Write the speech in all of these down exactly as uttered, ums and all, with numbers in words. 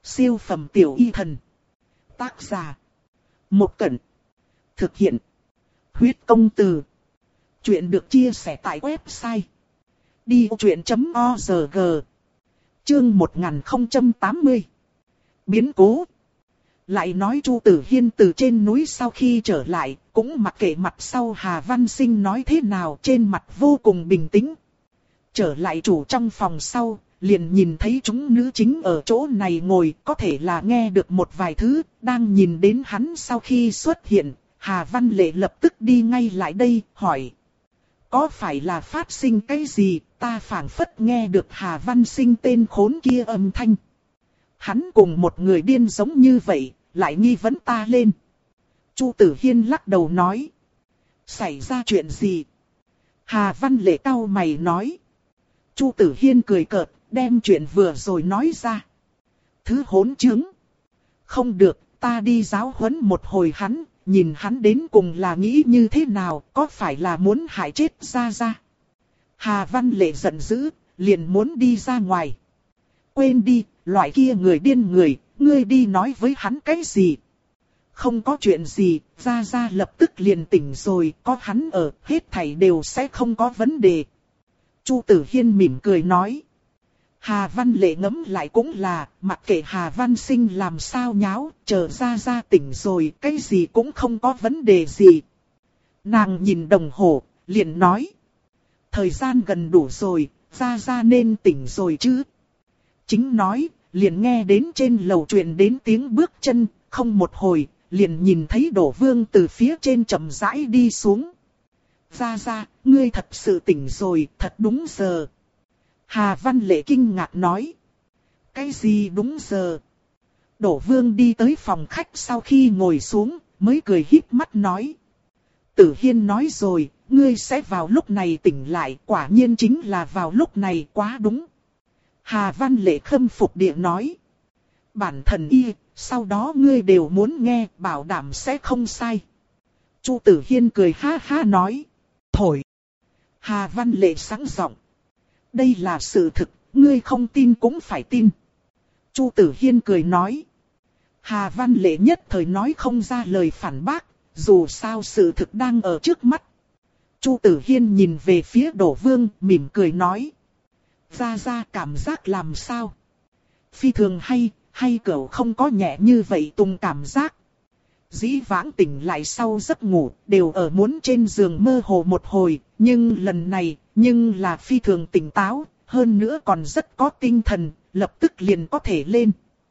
Siêu phẩm tiểu y thần. Tác giả. Một Cẩn. Thực hiện. Huyết công từ. Chuyện được chia sẻ tại website đi vô chuyện chấm org. Chương một nghìn không trăm tám mươi. Biến cố. Lại nói Chu Tử Hiên từ trên núi sau khi trở lại, cũng mặc kệ mặt sau Hà Văn Sinh nói thế nào, trên mặt vô cùng bình tĩnh. Trở lại chủ trong phòng sau, liền nhìn thấy chúng nữ chính ở chỗ này ngồi, có thể là nghe được một vài thứ, đang nhìn đến hắn sau khi xuất hiện, Hà Văn Lệ lập tức đi ngay lại đây, hỏi. Có phải là phát sinh cái gì, ta phảng phất nghe được Hà Văn Sinh tên khốn kia âm thanh. Hắn cùng một người điên giống như vậy, lại nghi vấn ta lên. Chu Tử Hiên lắc đầu nói. Xảy ra chuyện gì? Hà Văn Lệ cau mày nói. Chu Tử Hiên cười cợt, đem chuyện vừa rồi nói ra. Thứ hỗn chứng. Không được, ta đi giáo huấn một hồi hắn, nhìn hắn đến cùng là nghĩ như thế nào, có phải là muốn hại chết Gia Gia. Hà Văn Lệ giận dữ, liền muốn đi ra ngoài. Quên đi, loại kia người điên người, ngươi đi nói với hắn cái gì? Không có chuyện gì, Gia Gia lập tức liền tỉnh rồi, có hắn ở, hết thảy đều sẽ không có vấn đề. Chu Tử Hiên mỉm cười nói. Hà Văn Lệ ngẫm lại cũng là, mặc kệ Hà Văn Sinh làm sao nháo, chờ Gia Gia tỉnh rồi, cái gì cũng không có vấn đề gì. Nàng nhìn đồng hồ, liền nói. Thời gian gần đủ rồi, Gia Gia nên tỉnh rồi chứ. Chính nói, liền nghe đến trên lầu truyền đến tiếng bước chân, không một hồi, liền nhìn thấy Đỗ Vương từ phía trên chậm rãi đi xuống. Gia Gia, ngươi thật sự tỉnh rồi, thật đúng giờ. Hà Văn Lệ kinh ngạc nói. Cái gì đúng giờ? Đỗ Vương đi tới phòng khách sau khi ngồi xuống, mới cười híp mắt nói. Tử Hiên nói rồi, ngươi sẽ vào lúc này tỉnh lại, quả nhiên chính là vào lúc này, quá đúng. Hà Văn Lệ khâm phục địa nói. Bản thần y, sau đó ngươi đều muốn nghe, bảo đảm sẽ không sai. Chu Tử Hiên cười ha ha nói. Thổi. Hà Văn Lệ sáng giọng. Đây là sự thực, ngươi không tin cũng phải tin. Chu Tử Hiên cười nói. Hà Văn Lệ nhất thời nói không ra lời phản bác, dù sao sự thực đang ở trước mắt. Chu Tử Hiên nhìn về phía Đỗ Vương, mỉm cười nói. Gia Gia cảm giác làm sao? Phi thường hay, hay cậu không có nhẹ như vậy tung cảm giác. Dĩ vãng tỉnh lại sau giấc ngủ, đều ở muốn trên giường mơ hồ một hồi, nhưng lần này, nhưng là phi thường tỉnh táo, hơn nữa còn rất có tinh thần, lập tức liền có thể lên.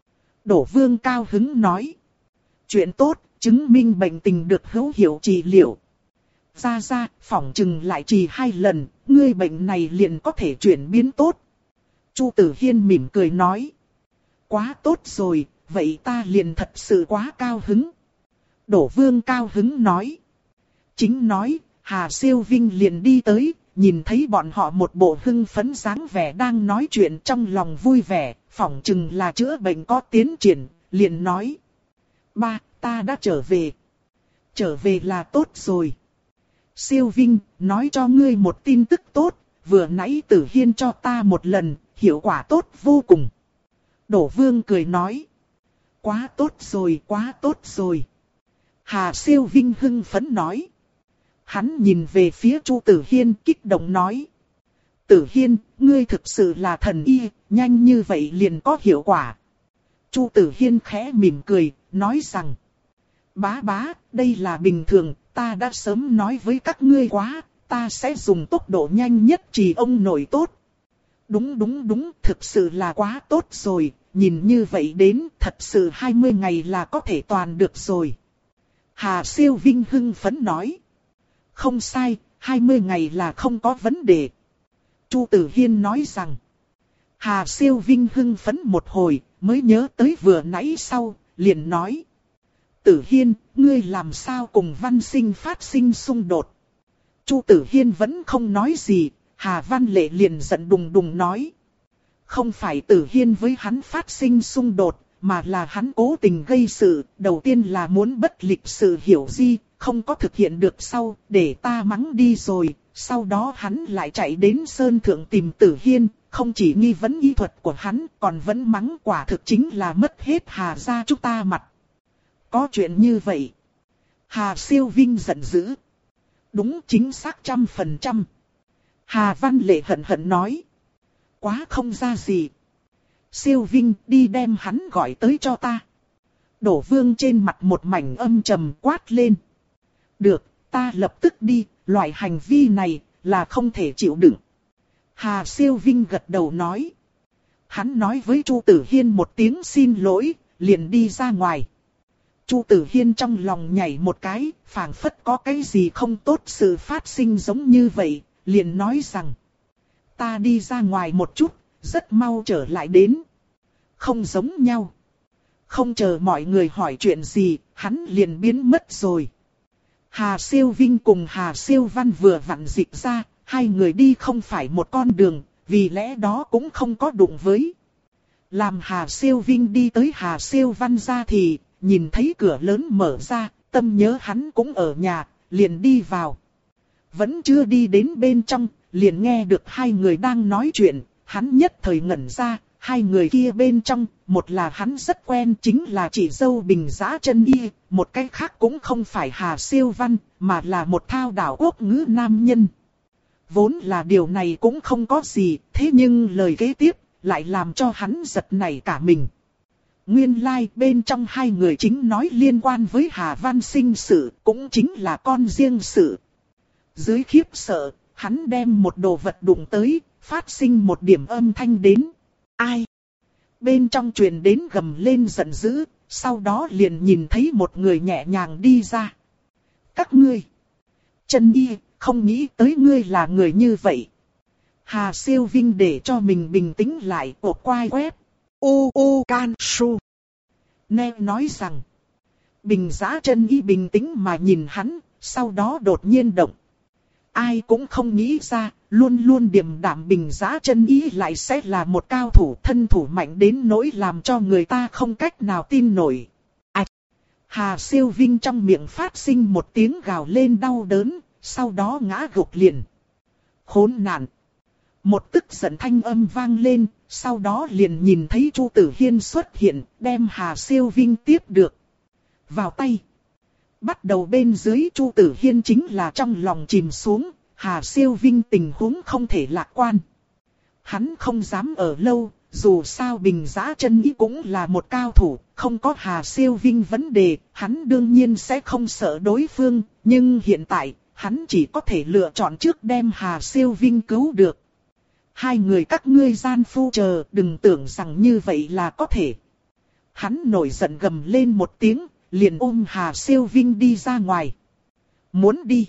Đỗ Vương cao hứng nói. Chuyện tốt, chứng minh bệnh tình được hữu hiệu trị liệu. Gia Gia, phỏng chừng lại trì hai lần, ngươi bệnh này liền có thể chuyển biến tốt. Chu Tử Hiên mỉm cười nói. Quá tốt rồi, vậy ta liền thật sự quá cao hứng. Đỗ Vương cao hứng nói. Chính nói, Hà Siêu Vinh liền đi tới, nhìn thấy bọn họ một bộ hưng phấn dáng vẻ đang nói chuyện trong lòng vui vẻ, phỏng chừng là chữa bệnh có tiến triển, liền nói. Ba, ta đã trở về. Trở về là tốt rồi. Siêu Vinh, nói cho ngươi một tin tức tốt, vừa nãy Tử Hiên cho ta một lần, hiệu quả tốt vô cùng. Đỗ Vương cười nói. Quá tốt rồi, quá tốt rồi. Hà Siêu Vinh hưng phấn nói. Hắn nhìn về phía Chu Tử Hiên kích động nói. Tử Hiên, ngươi thực sự là thần y, nhanh như vậy liền có hiệu quả. Chu Tử Hiên khẽ mỉm cười, nói rằng. Bá bá, đây là bình thường, ta đã sớm nói với các ngươi quá, ta sẽ dùng tốc độ nhanh nhất trì ông nội tốt. Đúng đúng đúng, thực sự là quá tốt rồi, nhìn như vậy đến thật sự hai mươi ngày là có thể toàn được rồi. Hà Siêu Vinh hưng phấn nói. Không sai, hai mươi ngày là không có vấn đề. Chu Tử Hiên nói rằng. Hà Siêu Vinh hưng phấn một hồi, mới nhớ tới vừa nãy sau, liền nói. Tử Hiên, ngươi làm sao cùng Văn Sinh phát sinh xung đột? Chu Tử Hiên vẫn không nói gì, Hà Văn Lệ liền giận đùng đùng nói. Không phải Tử Hiên với hắn phát sinh xung đột, mà là hắn cố tình gây sự, đầu tiên là muốn bất lịch sự hiểu di, không có thực hiện được sau, để ta mắng đi rồi, sau đó hắn lại chạy đến Sơn Thượng tìm Tử Hiên, không chỉ nghi vấn y thuật của hắn, còn vẫn mắng quả thực chính là mất hết Hà gia chúng ta mặt. Có chuyện như vậy. Hà Siêu Vinh giận dữ. Đúng chính xác trăm phần trăm. Hà Văn Lệ hận hận nói. Quá không ra gì. Siêu Vinh đi đem hắn gọi tới cho ta. Đỗ Vương trên mặt một mảnh âm trầm quát lên. Được, ta lập tức đi, loại hành vi này là không thể chịu đựng. Hà Siêu Vinh gật đầu nói. Hắn nói với Chu Tử Hiên một tiếng xin lỗi, liền đi ra ngoài. Chu Tử Hiên trong lòng nhảy một cái, phảng phất có cái gì không tốt sự phát sinh giống như vậy, liền nói rằng. Ta đi ra ngoài một chút, rất mau trở lại đến. Không giống nhau. Không chờ mọi người hỏi chuyện gì, hắn liền biến mất rồi. Hà Siêu Vinh cùng Hà Siêu Văn vừa vặn dịch ra, hai người đi không phải một con đường, vì lẽ đó cũng không có đụng với. Làm Hà Siêu Vinh đi tới Hà Siêu Văn ra thì, nhìn thấy cửa lớn mở ra, tâm nhớ hắn cũng ở nhà, liền đi vào. Vẫn chưa đi đến bên trong, liền nghe được hai người đang nói chuyện, hắn nhất thời ngẩn ra, hai người kia bên trong, một là hắn rất quen chính là chị dâu Bình Giã Chân Y, một cái khác cũng không phải Hà Siêu Văn, mà là một thao đảo quốc ngữ nam nhân. Vốn là điều này cũng không có gì, thế nhưng lời kế tiếp lại làm cho hắn giật nảy cả mình. Nguyên lai like, bên trong hai người chính nói liên quan với Hà Văn Sinh sự, cũng chính là con riêng sự. Dưới khiếp sợ, hắn đem một đồ vật đụng tới, phát sinh một điểm âm thanh đến. Ai? Bên trong truyền đến gầm lên giận dữ, sau đó liền nhìn thấy một người nhẹ nhàng đi ra. Các ngươi! Chân Y, không nghĩ tới ngươi là người như vậy. Hà Siêu Vinh để cho mình bình tĩnh lại, ổ quai quét. U U Can Su. Nè nói rằng. Bình Giã Chân Y bình tĩnh mà nhìn hắn, sau đó đột nhiên động. Ai cũng không nghĩ ra, luôn luôn điềm đạm Bình Giã Chân Y lại sẽ là một cao thủ thân thủ mạnh đến nỗi làm cho người ta không cách nào tin nổi. Ảch! Hà Siêu Vinh trong miệng phát sinh một tiếng gào lên đau đớn, sau đó ngã gục liền. Khốn nạn! Một tức giận thanh âm vang lên, sau đó liền nhìn thấy Chu Tử Hiên xuất hiện, đem Hà Siêu Vinh tiếp được. Vào tay. Bắt đầu bên dưới Chu Tử Hiên chính là trong lòng chìm xuống, Hà Siêu Vinh tình huống không thể lạc quan. Hắn không dám ở lâu, dù sao Bình Giã Chân Y cũng là một cao thủ, không có Hà Siêu Vinh vấn đề, hắn đương nhiên sẽ không sợ đối phương, nhưng hiện tại, hắn chỉ có thể lựa chọn trước đem Hà Siêu Vinh cứu được. Hai người các ngươi gian phu chờ, đừng tưởng rằng như vậy là có thể. Hắn nổi giận gầm lên một tiếng, liền ôm Hà Siêu Vinh đi ra ngoài. Muốn đi.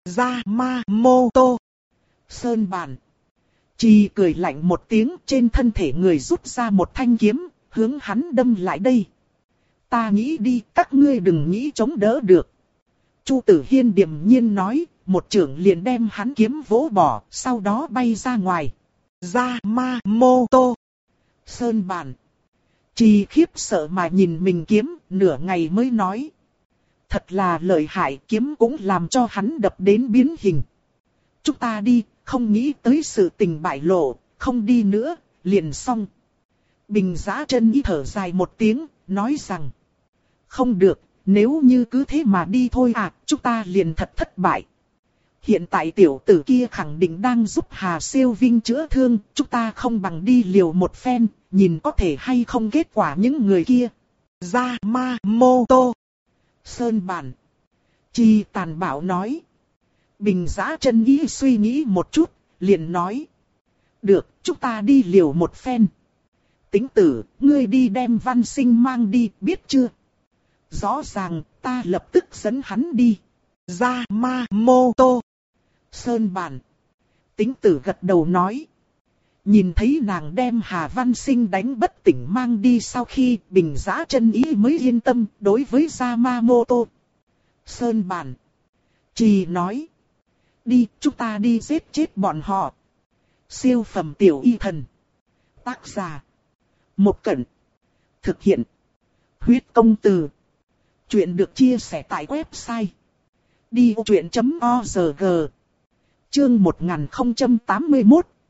Yamamoto. Sơn bản. Chỉ cười lạnh một tiếng, trên thân thể người rút ra một thanh kiếm, hướng hắn đâm lại đây. Ta nghĩ đi, các ngươi đừng nghĩ chống đỡ được. Chu Tử Hiên điềm nhiên nói, một chưởng liền đem hắn kiếm vỗ bỏ, sau đó bay ra ngoài. Yamamoto. Sơn bản. Chỉ khiếp sợ mà nhìn mình kiếm, nửa ngày mới nói. Thật là lợi hại, kiếm cũng làm cho hắn đập đến biến hình. Chúng ta đi, không nghĩ tới sự tình bại lộ, không đi nữa, liền xong. Bình Giã Chân Y thở dài một tiếng, nói rằng. Không được, nếu như cứ thế mà đi thôi à, chúng ta liền thật thất bại. Hiện tại tiểu tử kia khẳng định đang giúp Hà Siêu Vinh chữa thương, chúng ta không bằng đi liều một phen, nhìn có thể hay không kết quả những người kia. Yamamoto. Sơn bản. Chi tàn bạo nói. Bình Giã Chân Y suy nghĩ một chút, liền nói. Được, chúng ta đi liều một phen. Tính tử, ngươi đi đem Văn Sinh mang đi, biết chưa? Rõ ràng, ta lập tức dẫn hắn đi. Yamamoto. Sơn bản. Tính tử gật đầu nói. Nhìn thấy nàng đem Hà Văn Sinh đánh bất tỉnh mang đi sau khi Bình Giã Chân Y mới yên tâm đối với Yamamoto. Sơn bản. Chỉ nói. Đi, chúng ta đi giết chết bọn họ. Siêu phẩm tiểu y thần. Tác giả. Một Cẩn. Thực hiện. Huyết công từ. Chuyện được chia sẻ tại website. đi vô chuyện chấm org. Chương một nghìn không trăm tám mươi mốt.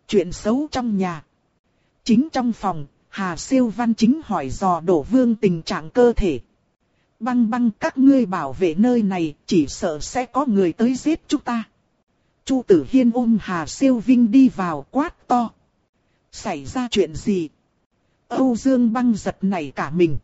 Chuyện xấu trong nhà. Chính trong phòng, Hà Siêu Văn chính hỏi dò Đỗ Vương tình trạng cơ thể. Băng băng, các ngươi bảo vệ nơi này, chỉ sợ sẽ có người tới giết chúng ta. Chu Tử Hiên ôm Hà Siêu Vinh đi vào, quát to. Xảy ra chuyện gì? Âu Dương Băng giật nảy cả mình.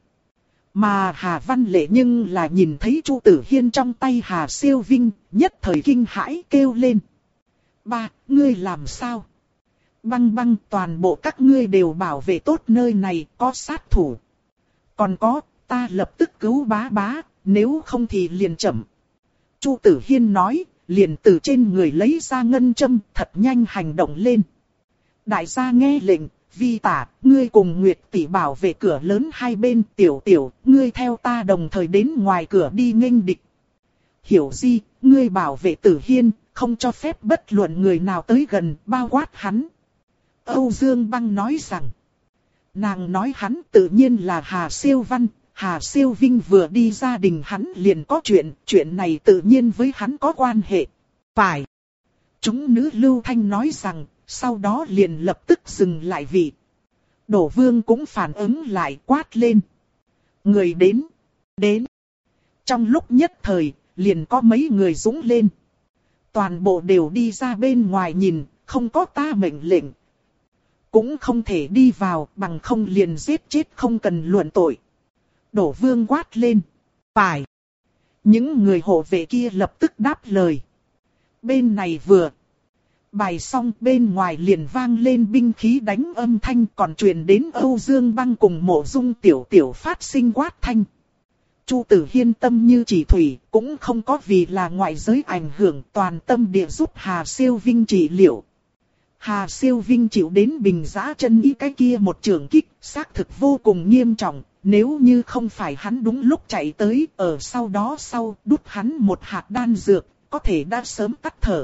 Mà Hà Văn Lệ nhưng là nhìn thấy Chu Tử Hiên trong tay Hà Siêu Vinh, nhất thời kinh hãi kêu lên. Ba, ngươi làm sao? Băng băng, toàn bộ các ngươi đều bảo vệ tốt nơi này, có sát thủ. Còn có, ta lập tức cứu bá bá, nếu không thì liền chậm. Chu Tử Hiên nói, liền từ trên người lấy ra ngân châm, thật nhanh hành động lên. Đại gia nghe lệnh, Vi Tả, ngươi cùng Nguyệt tỷ bảo vệ cửa lớn hai bên, Tiểu Tiểu, ngươi theo ta đồng thời đến ngoài cửa đi nghênh địch. Hiểu Di, ngươi bảo vệ Tử Hiên, không cho phép bất luận người nào tới gần, bao quát hắn. Âu Dương Băng nói rằng, nàng nói hắn tự nhiên là Hà Siêu Văn, Hà Siêu Vinh vừa đi gia đình hắn liền có chuyện, chuyện này tự nhiên với hắn có quan hệ. Phải. Chúng nữ Lưu Thanh nói rằng, sau đó liền lập tức dừng lại vị. Đỗ Vương cũng phản ứng lại, quát lên. Người đến. Đến. Trong lúc nhất thời, liền có mấy người dũng lên. Toàn bộ đều đi ra bên ngoài nhìn, không có ta mệnh lệnh. Cũng không thể đi vào, bằng không liền giết chết không cần luận tội. Đỗ Vương quát lên. Phải. Những người hộ vệ kia lập tức đáp lời. Bên này vừa bài xong, bên ngoài liền vang lên binh khí đánh âm thanh, còn truyền đến Âu Dương Băng cùng Mộ Dung Tiểu Tiểu phát sinh quát thanh. Chu Tử Hiên tâm như chỉ thủy, cũng không có vì là ngoại giới ảnh hưởng, toàn tâm địa giúp Hà Siêu Vinh trị liệu. Hà Siêu Vinh chịu đến Bình Giã chân ý cái kia một trường kích, xác thực vô cùng nghiêm trọng. Nếu như không phải hắn đúng lúc chạy tới, ở sau đó sau đút hắn một hạt đan dược, có thể đã sớm tắt thở.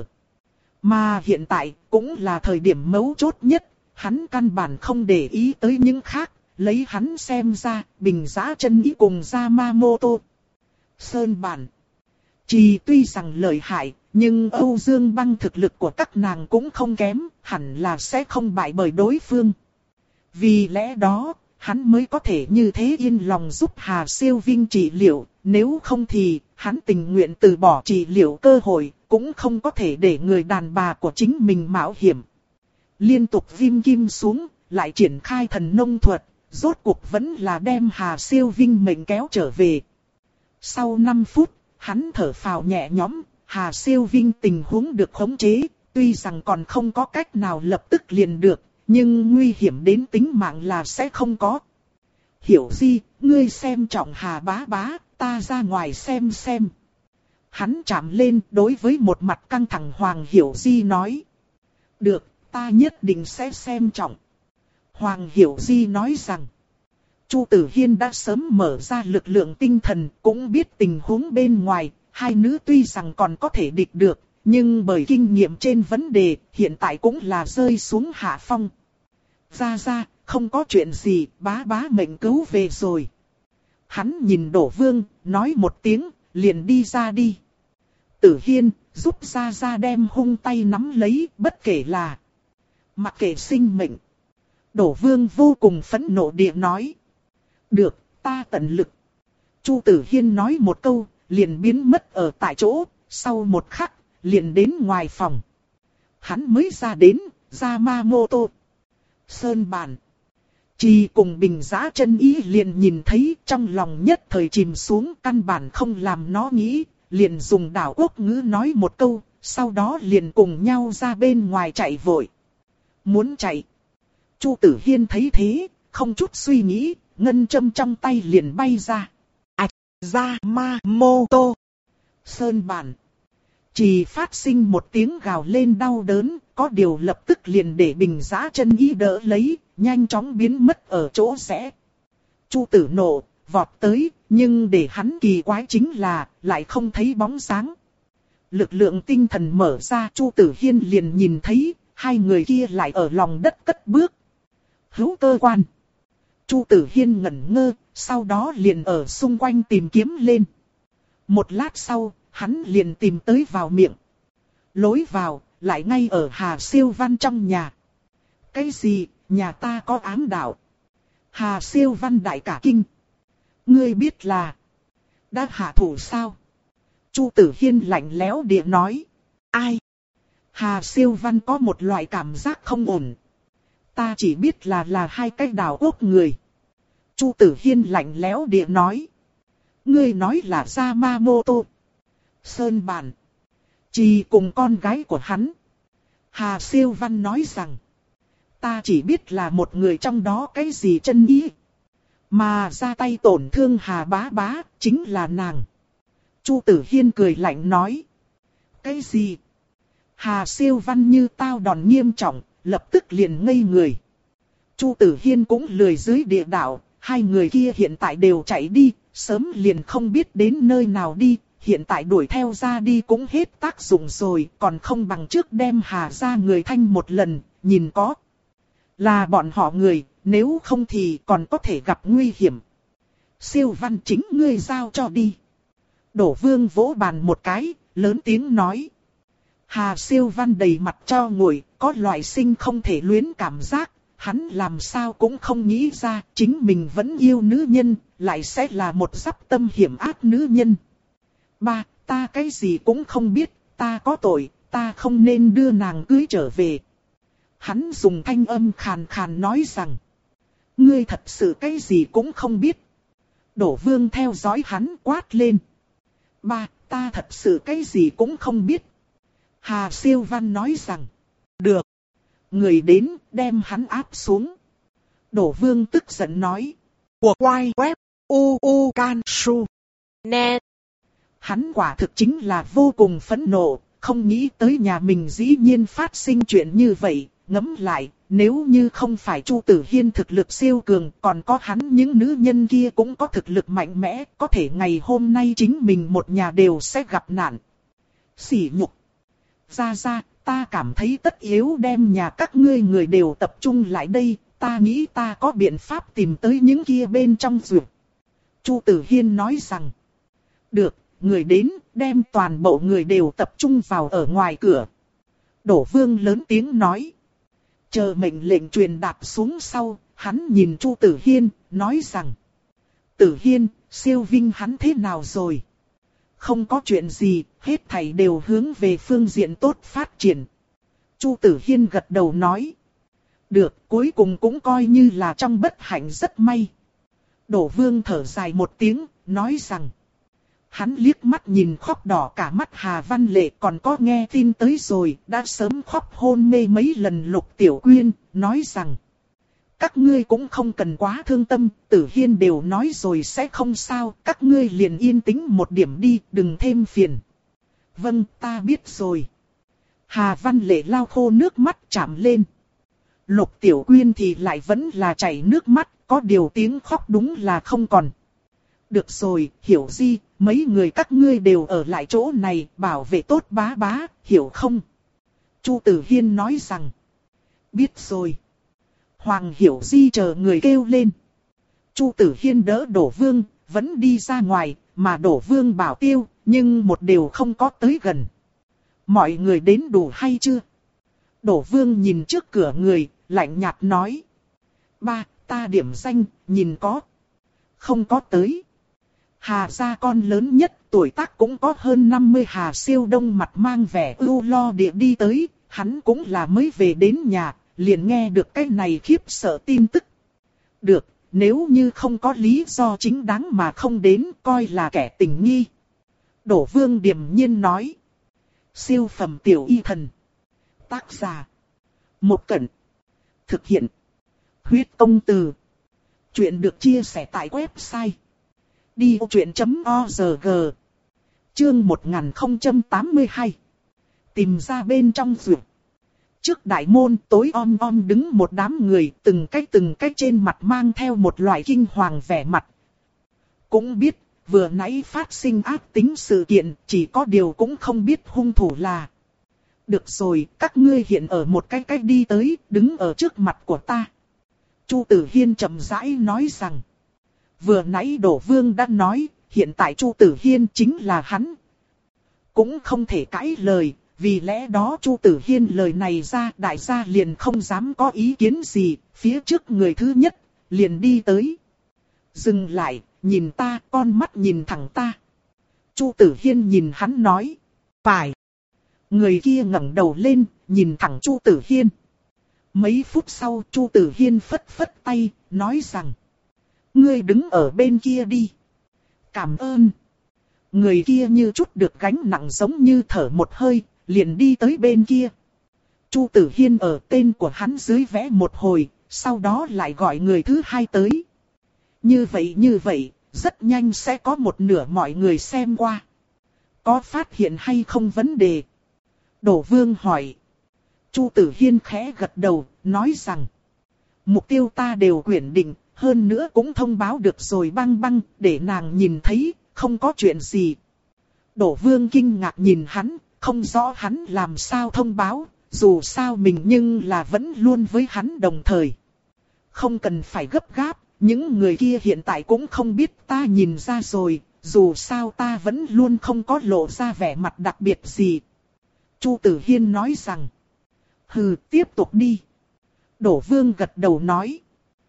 Mà hiện tại, cũng là thời điểm mấu chốt nhất, hắn căn bản không để ý tới những khác, lấy hắn xem ra, Bình Giã chân ý cùng Yamamoto. Sơn bản. Chỉ tuy rằng lợi hại, nhưng Âu Dương Băng thực lực của các nàng cũng không kém, hẳn là sẽ không bại bởi đối phương. Vì lẽ đó, hắn mới có thể như thế yên lòng giúp Hà Siêu Vinh trị liệu, nếu không thì, hắn tình nguyện từ bỏ trị liệu cơ hội, cũng không có thể để người đàn bà của chính mình mạo hiểm. Liên tục viêm kim xuống, lại triển khai thần nông thuật, rốt cuộc vẫn là đem Hà Siêu Vinh mệnh kéo trở về. Sau năm phút, hắn thở phào nhẹ nhõm, Hà Siêu Vinh tình huống được khống chế, tuy rằng còn không có cách nào lập tức liền được, nhưng nguy hiểm đến tính mạng là sẽ không có. Hiểu Di, ngươi xem trọng Hà bá bá, ta ra ngoài xem xem. Hắn chạm lên đối với một mặt căng thẳng Hoàng Hiểu Di nói. Được, ta nhất định sẽ xem trọng. Hoàng Hiểu Di nói rằng. Chu Tử Hiên đã sớm mở ra lực lượng tinh thần, cũng biết tình huống bên ngoài, hai nữ tuy rằng còn có thể địch được, nhưng bởi kinh nghiệm trên vấn đề, hiện tại cũng là rơi xuống hạ phong. Ra ra, không có chuyện gì, bá bá mệnh cứu về rồi. Hắn nhìn Đỗ Vương, nói một tiếng, liền đi ra đi. Tử Hiên, giúp ra ra đem hung tay nắm lấy, bất kể là mặc kệ sinh mệnh. Đỗ Vương vô cùng phẫn nộ địa nói. Được, ta tận lực. Chu Tử Hiên nói một câu, liền biến mất ở tại chỗ, sau một khắc, liền đến ngoài phòng. Hắn mới ra đến, Yamamoto. Sơn bản. Chỉ cùng Bình Giã chân ý liền nhìn thấy trong lòng nhất thời chìm xuống, căn bản không làm nó nghĩ, liền dùng đảo quốc ngữ nói một câu, sau đó liền cùng nhau ra bên ngoài chạy vội. Muốn chạy. Chu Tử Hiên thấy thế, không chút suy nghĩ, ngân châm trong tay liền bay ra. Ảch, Yamamoto. Sơn bản. Chỉ phát sinh một tiếng gào lên đau đớn, có điều lập tức liền để Bình Giã chân ý đỡ lấy, nhanh chóng biến mất ở chỗ rẽ. Chu Tử nộ, vọt tới, nhưng để hắn kỳ quái chính là, lại không thấy bóng dáng. Lực lượng tinh thần mở ra, Chu Tử Hiên liền nhìn thấy, hai người kia lại ở lòng đất cất bước. Hữu cơ quan. Chu Tử Hiên ngẩn ngơ, sau đó liền ở xung quanh tìm kiếm lên. Một lát sau, hắn liền tìm tới vào miệng. Lối vào, lại ngay ở Hà Siêu Văn trong nhà. Cái gì, nhà ta có ám đạo? Hà Siêu Văn đại cả kinh. Ngươi biết là đã hạ thủ sao? Chu Tử Hiên lạnh lẽo địa nói. Ai? Hà Siêu Văn có một loại cảm giác không ổn. Ta chỉ biết là là hai cái đào ốc người. Chu Tử Hiên lạnh lẽo địa nói. Ngươi nói là Yamamoto, Sơn Bản, chỉ cùng con gái của hắn. Hà Siêu Văn nói rằng. Ta chỉ biết là một người trong đó cái gì chân ý. Mà ra tay tổn thương Hà Bá Bá chính là nàng. Chu Tử Hiên cười lạnh nói. Cái gì? Hà Siêu Văn như tao đòn nghiêm trọng, lập tức liền ngây người. Chu Tử Hiên cũng lười dưới địa đạo, hai người kia hiện tại đều chạy đi, sớm liền không biết đến nơi nào đi, hiện tại đuổi theo ra đi cũng hết tác dụng rồi, còn không bằng trước đem Hà ra người thanh một lần, nhìn có là bọn họ người, nếu không thì còn có thể gặp nguy hiểm. Siêu Văn chính ngươi giao cho đi. Đỗ Vương vỗ bàn một cái, lớn tiếng nói. Hà Siêu Văn đầy mặt cho nguội, có loại sinh không thể luyến cảm giác, hắn làm sao cũng không nghĩ ra, chính mình vẫn yêu nữ nhân, lại sẽ là một giáp tâm hiểm ác nữ nhân. Ba, ta cái gì cũng không biết, ta có tội, ta không nên đưa nàng cưới trở về. Hắn dùng thanh âm khàn khàn nói rằng. Ngươi thật sự cái gì cũng không biết. Đỗ Vương theo dõi hắn quát lên. Ba, ta thật sự cái gì cũng không biết. Hà Siêu Văn nói rằng. Được. Người đến đem hắn áp xuống. Đỗ Vương tức giận nói. Của quay web u u can su net. Hắn quả thực chính là vô cùng phẫn nộ. Không nghĩ tới nhà mình dĩ nhiên phát sinh chuyện như vậy. Ngẫm lại, nếu như không phải Chu Tử Hiên thực lực siêu cường, còn có hắn những nữ nhân kia cũng có thực lực mạnh mẽ, có thể ngày hôm nay chính mình một nhà đều sẽ gặp nạn. Sỉ nhục. Ra ra, ta cảm thấy tất yếu đem nhà các ngươi người đều tập trung lại đây, ta nghĩ ta có biện pháp tìm tới những kia bên trong ruột. Chu Tử Hiên nói rằng. Được, người đến, đem toàn bộ người đều tập trung vào ở ngoài cửa. Đỗ Vương lớn tiếng nói. Chờ mệnh lệnh truyền đạt xuống sau, hắn nhìn Chu Tử Hiên, nói rằng. Tử Hiên, Siêu Vinh hắn thế nào rồi? Không có chuyện gì, hết thảy đều hướng về phương diện tốt phát triển. Chu Tử Hiên gật đầu nói. Được, cuối cùng cũng coi như là trong bất hạnh rất may. Đỗ Vương thở dài một tiếng, nói rằng. Hắn liếc mắt nhìn khóc đỏ cả mắt Hà Văn Lệ còn có nghe tin tới rồi, đã sớm khóc hôn mê mấy lần Lục Tiểu Quyên, nói rằng. Các ngươi cũng không cần quá thương tâm, Tử Hiên đều nói rồi sẽ không sao, các ngươi liền yên tĩnh một điểm đi, đừng thêm phiền. Vâng, ta biết rồi. Hà Văn Lệ lau khô nước mắt chạm lên. Lục Tiểu Quyên thì lại vẫn là chảy nước mắt, có điều tiếng khóc đúng là không còn. Được rồi, Hiểu Di, mấy người các ngươi đều ở lại chỗ này, bảo vệ tốt Bá Bá, hiểu không? Chu Tử Hiên nói rằng. Biết rồi. Hoàng Hiểu Di chờ người kêu lên. Chu Tử Hiên đỡ Đỗ Vương, vẫn đi ra ngoài, mà Đỗ Vương bảo tiêu, nhưng một điều không có tới gần. Mọi người đến đủ hay chưa? Đỗ Vương nhìn trước cửa người, lạnh nhạt nói. Ba, ta điểm danh, nhìn có. Không có tới. Hà gia con lớn nhất, tuổi tác cũng có hơn năm mươi. Hà Siêu Đông mặt mang vẻ ưu lo địa đi tới, hắn cũng là mới về đến nhà, liền nghe được cái này khiếp sợ tin tức. Được, nếu như không có lý do chính đáng mà không đến, coi là kẻ tình nghi. Đỗ Vương điềm nhiên nói. Siêu phẩm tiểu y thần. Tác giả. Một Cẩn. Thực hiện. Huyết công từ. Chuyện được chia sẻ tại website đi ô chuyện chấm org. Chương một nghìn không trăm tám mươi hai. Tìm ra bên trong ruột. Trước đại môn tối om om đứng một đám người, từng cái từng cái trên mặt mang theo một loại kinh hoàng vẻ mặt. Cũng biết, vừa nãy phát sinh ác tính sự kiện, chỉ có điều cũng không biết hung thủ là. Được rồi, các ngươi hiện ở một cái cách đi tới, đứng ở trước mặt của ta. Chu Tử Hiên chậm rãi nói rằng. Vừa nãy Đỗ Vương đã nói, hiện tại Chu Tử Hiên chính là hắn. Cũng không thể cãi lời, vì lẽ đó Chu Tử Hiên lời này ra, đại gia liền không dám có ý kiến gì, phía trước người thứ nhất, liền đi tới. Dừng lại, nhìn ta, con mắt nhìn thẳng ta. Chu Tử Hiên nhìn hắn nói, phải. Người kia ngẩng đầu lên, nhìn thẳng Chu Tử Hiên. Mấy phút sau Chu Tử Hiên phất phất tay, nói rằng, ngươi đứng ở bên kia đi. Cảm ơn. Người kia như chút được gánh nặng giống như thở một hơi, liền đi tới bên kia. Chu Tử Hiên ở tên của hắn dưới vẽ một hồi, sau đó lại gọi người thứ hai tới. Như vậy như vậy, rất nhanh sẽ có một nửa mọi người xem qua. Có phát hiện hay không vấn đề? Đỗ Vương hỏi. Chu Tử Hiên khẽ gật đầu, nói rằng, mục tiêu ta đều quyết định, hơn nữa cũng thông báo được rồi băng băng, để nàng nhìn thấy, không có chuyện gì. Đỗ Vương kinh ngạc nhìn hắn, không rõ hắn làm sao thông báo, dù sao mình nhưng là vẫn luôn với hắn đồng thời. Không cần phải gấp gáp, những người kia hiện tại cũng không biết ta nhìn ra rồi, dù sao ta vẫn luôn không có lộ ra vẻ mặt đặc biệt gì. Chu Tử Hiên nói rằng, hừ, tiếp tục đi. Đỗ Vương gật đầu nói.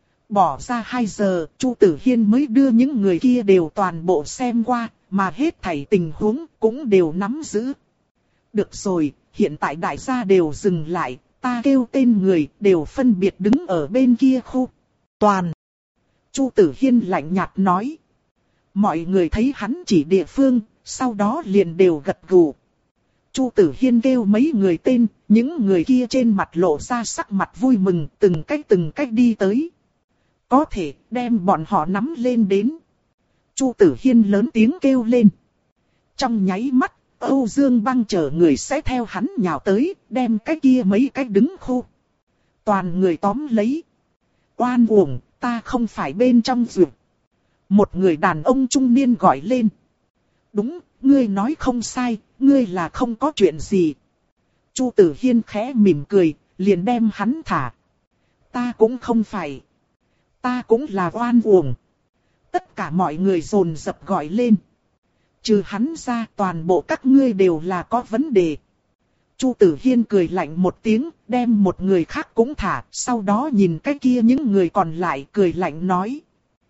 Bỏ ra hai giờ, Chu Tử Hiên mới đưa những người kia đều toàn bộ xem qua, mà hết thảy tình huống cũng đều nắm giữ. Được rồi, hiện tại đại gia đều dừng lại, ta kêu tên người đều phân biệt đứng ở bên kia khu. Toàn. Chu Tử Hiên lạnh nhạt nói. Mọi người thấy hắn chỉ địa phương, sau đó liền đều gật gù. Chu Tử Hiên kêu mấy người tên, những người kia trên mặt lộ ra sắc mặt vui mừng, từng cách từng cách đi tới. Có thể đem bọn họ nắm lên đến. Chu Tử Hiên lớn tiếng kêu lên. Trong nháy mắt, Âu Dương Băng chở người sẽ theo hắn nhào tới, đem cái kia mấy cái đứng khu. Toàn người tóm lấy. Oan uổng, ta không phải bên trong dược. Một người đàn ông trung niên gọi lên. Đúng, ngươi nói không sai, ngươi là không có chuyện gì. Chu Tử Hiên khẽ mỉm cười, liền đem hắn thả. Ta cũng không phải. Ta cũng là oan uổng. Tất cả mọi người dồn dập gọi lên. Trừ hắn ra, toàn bộ các ngươi đều là có vấn đề. Chu Tử Hiên cười lạnh một tiếng, đem một người khác cũng thả, sau đó nhìn cái kia những người còn lại cười lạnh nói.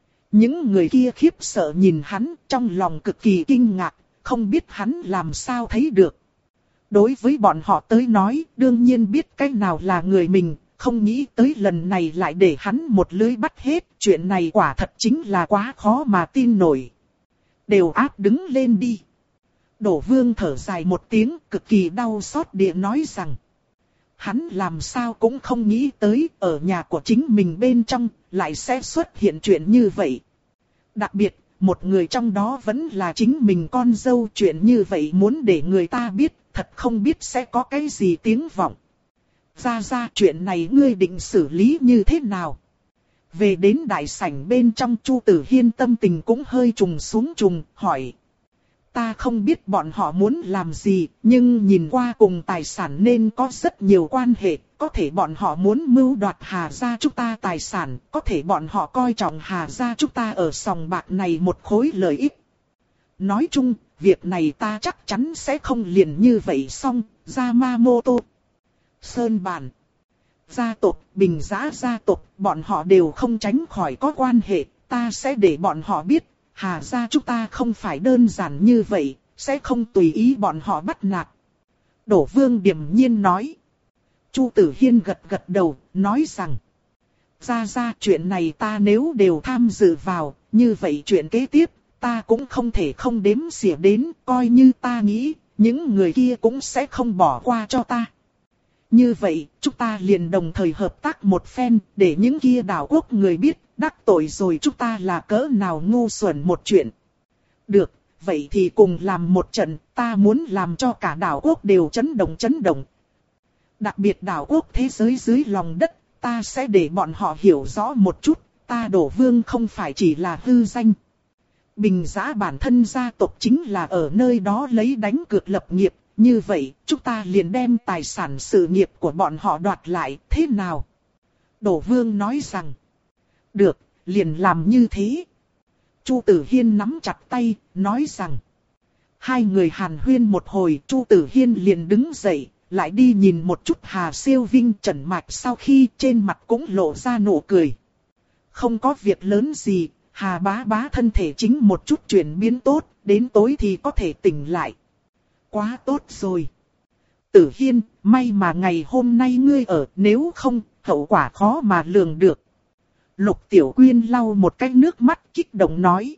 Những người kia khiếp sợ nhìn hắn, trong lòng cực kỳ kinh ngạc, không biết hắn làm sao thấy được. Đối với bọn họ tới nói, đương nhiên biết cái nào là người mình, không nghĩ tới lần này lại để hắn một lưới bắt hết, chuyện này quả thật chính là quá khó mà tin nổi. Đều áp đứng lên đi. Đỗ Vương thở dài một tiếng, cực kỳ đau xót địa nói rằng. Hắn làm sao cũng không nghĩ tới, ở nhà của chính mình bên trong, lại sẽ xuất hiện chuyện như vậy. Đặc biệt, một người trong đó vẫn là chính mình con dâu, chuyện như vậy muốn để người ta biết, thật không biết sẽ có cái gì tiếng vọng. Ra ra, chuyện này ngươi định xử lý như thế nào? Về đến đại sảnh bên trong, Chu Tử Hiên tâm tình cũng hơi trùng xuống trùng, hỏi. Ta không biết bọn họ muốn làm gì, nhưng nhìn qua cùng tài sản nên có rất nhiều quan hệ. Có thể bọn họ muốn mưu đoạt Hà gia chúng ta tài sản, có thể bọn họ coi trọng Hà gia chúng ta ở sòng bạc này một khối lợi ích. Nói chung, việc này ta chắc chắn sẽ không liền như vậy xong. Yamamoto, Sơn Bản, gia tộc, Bình Giá gia tộc, bọn họ đều không tránh khỏi có quan hệ. Ta sẽ để bọn họ biết, Hà gia chúng ta không phải đơn giản như vậy, sẽ không tùy ý bọn họ bắt nạt. Đỗ Vương điềm nhiên nói. Chu Tử Hiên gật gật đầu, nói rằng. Ra ra, chuyện này ta nếu đều tham dự vào, như vậy chuyện kế tiếp, ta cũng không thể không đếm xỉa đến, coi như ta nghĩ, những người kia cũng sẽ không bỏ qua cho ta. Như vậy, chúng ta liền đồng thời hợp tác một phen, để những kia đảo quốc người biết, đắc tội rồi chúng ta là cỡ nào ngu xuẩn một chuyện. Được, vậy thì cùng làm một trận, ta muốn làm cho cả đảo quốc đều chấn động chấn động. Đặc biệt đảo quốc thế giới dưới lòng đất, ta sẽ để bọn họ hiểu rõ một chút, ta Đỗ Vương không phải chỉ là hư danh. Bình Giá bản thân gia tộc chính là ở nơi đó lấy đánh cược lập nghiệp, như vậy chúng ta liền đem tài sản sự nghiệp của bọn họ đoạt lại, thế nào? Đỗ Vương nói rằng, được, liền làm như thế. Chu Tử Hiên nắm chặt tay, nói rằng, Hai người hàn huyên một hồi, Chu Tử Hiên liền đứng dậy, lại đi nhìn một chút Hà Siêu Vinh. Trần Mạch sau khi trên mặt cũng lộ ra nụ cười. Không có việc lớn gì, Hà bá bá thân thể chính một chút chuyển biến tốt, đến tối thì có thể tỉnh lại. Quá tốt rồi. Tử Hiên, may mà ngày hôm nay ngươi ở, nếu không, hậu quả khó mà lường được. Lục Tiểu Quyên lau một cái nước mắt kích động nói.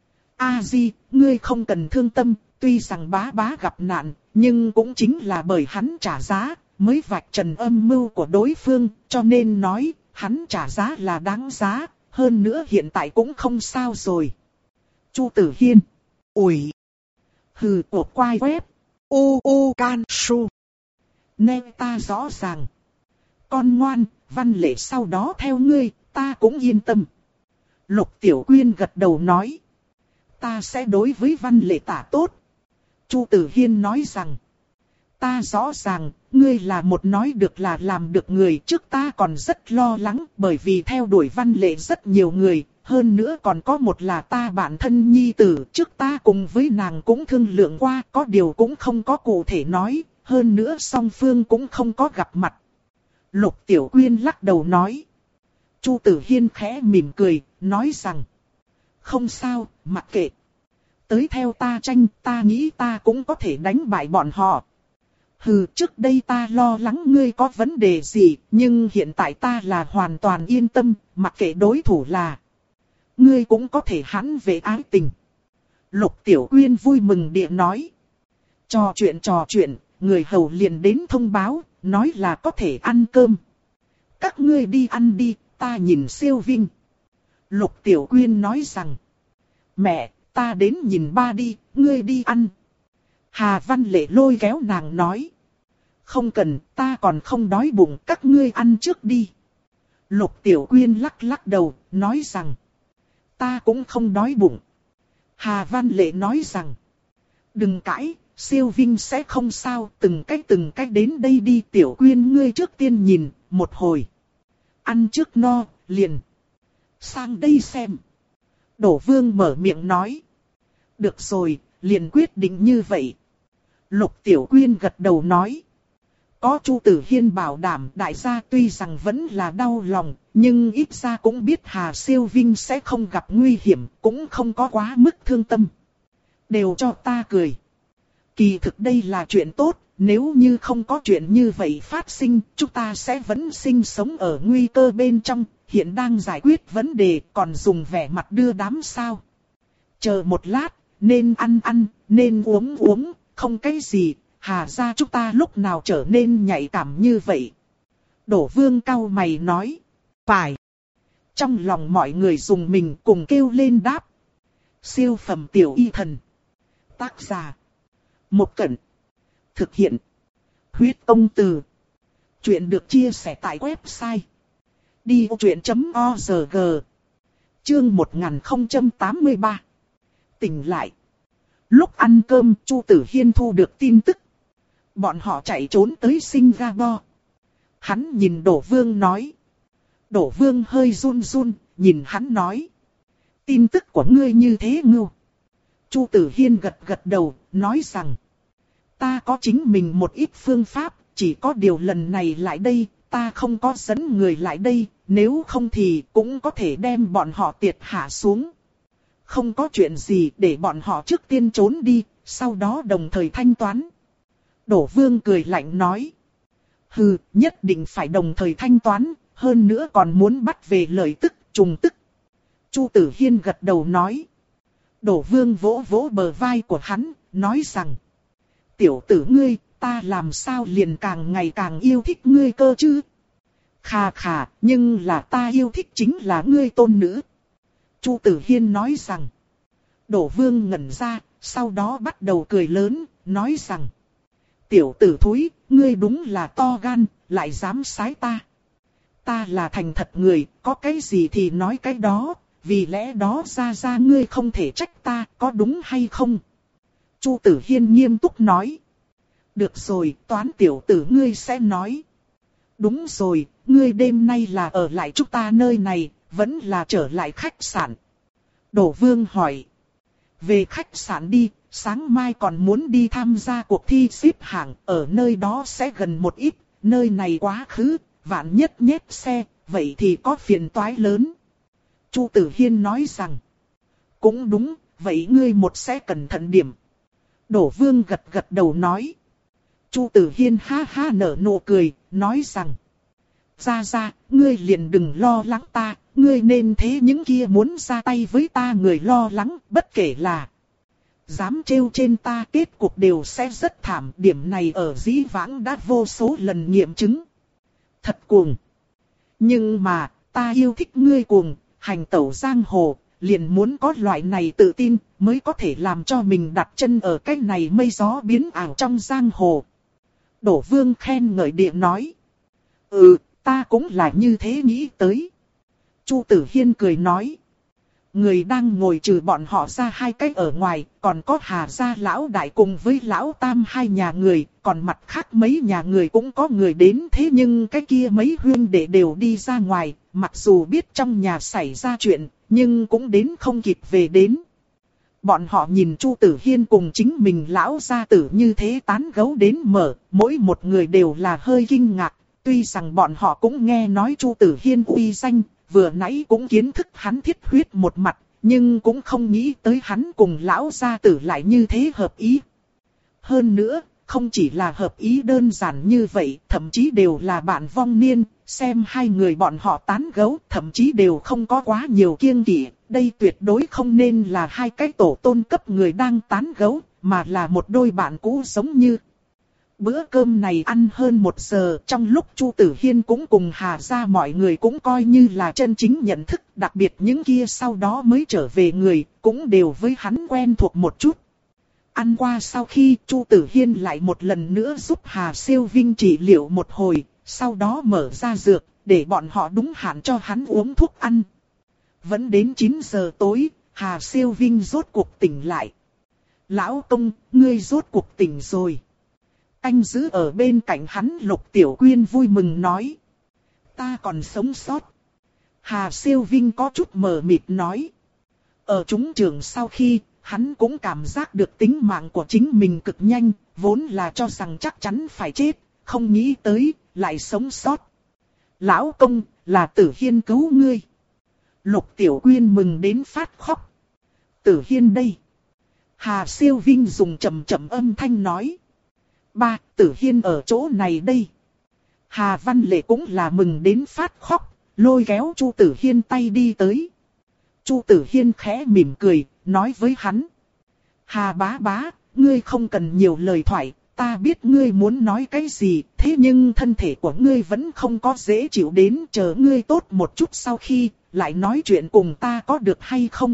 A Di, ngươi không cần thương tâm, tuy rằng bá bá gặp nạn, nhưng cũng chính là bởi hắn trả giá, mới vạch trần âm mưu của đối phương, cho nên nói, hắn trả giá là đáng giá, hơn nữa hiện tại cũng không sao rồi. Chu Tử Hiên. Ủi. Hừ, của quai web. U U Can Su. Nghe ta rõ ràng. Con ngoan, Văn Lệ sau đó theo ngươi, ta cũng yên tâm. Lục Tiểu Quyên gật đầu nói. Ta sẽ đối với Văn Lệ tả tốt. Chu Tử Hiên nói rằng. Ta rõ ràng, ngươi là một nói được là làm được người. Trước ta còn rất lo lắng bởi vì theo đuổi Văn Lệ rất nhiều người. Hơn nữa còn có một là ta bản thân nhi tử. Trước ta cùng với nàng cũng thương lượng qua, có điều cũng không có cụ thể nói. Hơn nữa song phương cũng không có gặp mặt. Lục Tiểu Quyên lắc đầu nói. Chu Tử Hiên khẽ mỉm cười, nói rằng. Không sao, mặc kệ. Tới theo ta tranh, ta nghĩ ta cũng có thể đánh bại bọn họ. Hừ, trước đây ta lo lắng ngươi có vấn đề gì, nhưng hiện tại ta là hoàn toàn yên tâm, mặc kệ đối thủ là. Ngươi cũng có thể hãn về ái tình. Lục Tiểu Quyên vui mừng địa nói. Trò chuyện trò chuyện, người hầu liền đến thông báo, nói là có thể ăn cơm. Các ngươi đi ăn đi, ta nhìn Siêu Vinh. Lục Tiểu Quyên nói rằng. Mẹ, ta đến nhìn ba đi, ngươi đi ăn. Hà Văn Lệ lôi kéo nàng nói. Không cần, ta còn không đói bụng, các ngươi ăn trước đi. Lục Tiểu Quyên lắc lắc đầu, nói rằng. Ta cũng không đói bụng. Hà Văn Lệ nói rằng. Đừng cãi, Siêu Vinh sẽ không sao, từng cách từng cách đến đây đi. Tiểu Quyên ngươi trước tiên nhìn, một hồi. Ăn trước no, liền. Sang đây xem. Đỗ Vương mở miệng nói. Được rồi, liền quyết định như vậy. Lục Tiểu Quyên gật đầu nói. Có Chu Tử Hiên bảo đảm, đại gia tuy rằng vẫn là đau lòng, nhưng ít ra cũng biết Hà Siêu Vinh sẽ không gặp nguy hiểm, cũng không có quá mức thương tâm. Đều cho ta cười. Kỳ thực đây là chuyện tốt, nếu như không có chuyện như vậy phát sinh, chúng ta sẽ vẫn sinh sống ở nguy cơ bên trong, hiện đang giải quyết vấn đề, còn dùng vẻ mặt đưa đám sao. Chờ một lát, nên ăn ăn, nên uống uống, không cái gì, Hà gia chúng ta lúc nào trở nên nhạy cảm như vậy. Đỗ Vương cau mày nói, phải. Trong lòng mọi người dùng mình cùng kêu lên đáp. Siêu phẩm tiểu y thần. Tác giả. Một Cẩn. Thực hiện. Huyết Tông Từ. Chuyện được chia sẻ tại website. đi vô chuyện chấm org. Chương một nghìn không trăm tám mươi ba. Tỉnh lại. Lúc ăn cơm, Chu Tử Hiên thu được tin tức. Bọn họ chạy trốn tới Singapore. Hắn nhìn Đỗ Vương nói. Đỗ Vương hơi run run, nhìn hắn nói. Tin tức của ngươi như thế ngưu. Chu Tử Hiên gật gật đầu, nói rằng. Ta có chính mình một ít phương pháp, chỉ có điều lần này lại đây, ta không có dẫn người lại đây, nếu không thì cũng có thể đem bọn họ tiệt hạ xuống. Không có chuyện gì để bọn họ trước tiên trốn đi, sau đó đồng thời thanh toán. Đỗ Vương cười lạnh nói. Hừ, nhất định phải đồng thời thanh toán, hơn nữa còn muốn bắt về lợi tức, trùng tức. Chu Tử Hiên gật đầu nói. Đỗ Vương vỗ vỗ bờ vai của hắn, nói rằng. Tiểu tử ngươi, ta làm sao liền càng ngày càng yêu thích ngươi cơ chứ? Khà khà, nhưng là ta yêu thích chính là ngươi tôn nữ. Chu Tử Hiên nói rằng. Đỗ Vương ngẩn ra, sau đó bắt đầu cười lớn, nói rằng. Tiểu tử thúi, ngươi đúng là to gan, lại dám sái ta. Ta là thành thật người, có cái gì thì nói cái đó, vì lẽ đó ra ra ngươi không thể trách ta, có đúng hay không? Chu Tử Hiên nghiêm túc nói. Được rồi, toán tiểu tử ngươi sẽ nói. Đúng rồi, ngươi đêm nay là ở lại chúng ta nơi này, vẫn là trở lại khách sạn. Đỗ Vương hỏi. Về khách sạn đi, sáng mai còn muốn đi tham gia cuộc thi xếp hạng, ở nơi đó sẽ gần một ít, nơi này quá khứ, vạn nhất nhét xe, vậy thì có phiền toái lớn. Chu Tử Hiên nói rằng, cũng đúng, vậy ngươi một sẽ cẩn thận điểm. Đỗ Vương gật gật đầu nói. Chu Tử Hiên ha ha nở nụ cười, nói rằng, ra ra, ngươi liền đừng lo lắng ta, ngươi nên thế những kia muốn ra tay với ta người lo lắng, bất kể là dám trêu trên ta, kết cục đều sẽ rất thảm, điểm này ở dĩ vãng đã vô số lần nghiệm chứng. Thật cuồng. Nhưng mà, ta yêu thích ngươi cuồng, hành tẩu giang hồ, liền muốn có loại này tự tin, mới có thể làm cho mình đặt chân ở cái này mây gió biến ảo trong giang hồ. Đỗ Vương khen ngợi địa nói. Ừ, ta cũng là như thế nghĩ tới. Chu Tử Hiên cười nói. Người đang ngồi trừ bọn họ ra hai cách ở ngoài, còn có Hà gia lão đại cùng với lão tam hai nhà người, còn mặt khác mấy nhà người cũng có người đến, thế nhưng cái kia mấy huynh đệ đều đi ra ngoài, mặc dù biết trong nhà xảy ra chuyện, nhưng cũng đến không kịp về đến. Bọn họ nhìn Chu Tử Hiên cùng chính mình lão gia tử như thế tán gẫu đến mở, mỗi một người đều là hơi kinh ngạc, tuy rằng bọn họ cũng nghe nói Chu Tử Hiên uy danh, vừa nãy cũng kiến thức hắn thiết huyết một mặt, nhưng cũng không nghĩ tới hắn cùng lão gia tử lại như thế hợp ý. Hơn nữa, không chỉ là hợp ý đơn giản như vậy, thậm chí đều là bạn vong niên, xem hai người bọn họ tán gẫu, thậm chí đều không có quá nhiều kiêng kỵ, đây tuyệt đối không nên là hai cái tổ tôn cấp người đang tán gẫu, mà là một đôi bạn cũ giống như. Bữa cơm này ăn hơn một giờ, trong lúc Chu Tử Hiên cũng cùng Hà gia mọi người cũng coi như là chân chính nhận thức, đặc biệt những kia sau đó mới trở về người, cũng đều với hắn quen thuộc một chút. Ăn qua sau khi Chu Tử Hiên lại một lần nữa giúp Hà Siêu Vinh trị liệu một hồi, sau đó mở ra dược, để bọn họ đúng hạn cho hắn uống thuốc ăn. Vẫn đến chín giờ tối, Hà Siêu Vinh rốt cuộc tỉnh lại. Lão công, ngươi rốt cuộc tỉnh rồi. Canh giữ ở bên cạnh hắn Lục Tiểu Quyên vui mừng nói. Ta còn sống sót. Hà Siêu Vinh có chút mờ mịt nói. Ở trúng trường sau khi, hắn cũng cảm giác được tính mạng của chính mình cực nhanh, vốn là cho rằng chắc chắn phải chết, không nghĩ tới, lại sống sót. Lão công, là Tử Hiên cứu ngươi. Lục Tiểu Quyên mừng đến phát khóc. Tử Hiên đây. Hà Siêu Vinh dùng trầm trầm âm thanh nói. Ba, Tử Hiên ở chỗ này đây. Hà Văn Lệ cũng là mừng đến phát khóc, lôi kéo Chu Tử Hiên tay đi tới. Chu Tử Hiên khẽ mỉm cười, nói với hắn. Hà bá bá, ngươi không cần nhiều lời thoại, ta biết ngươi muốn nói cái gì, thế nhưng thân thể của ngươi vẫn không có dễ chịu đến, chờ ngươi tốt một chút sau khi, lại nói chuyện cùng ta có được hay không?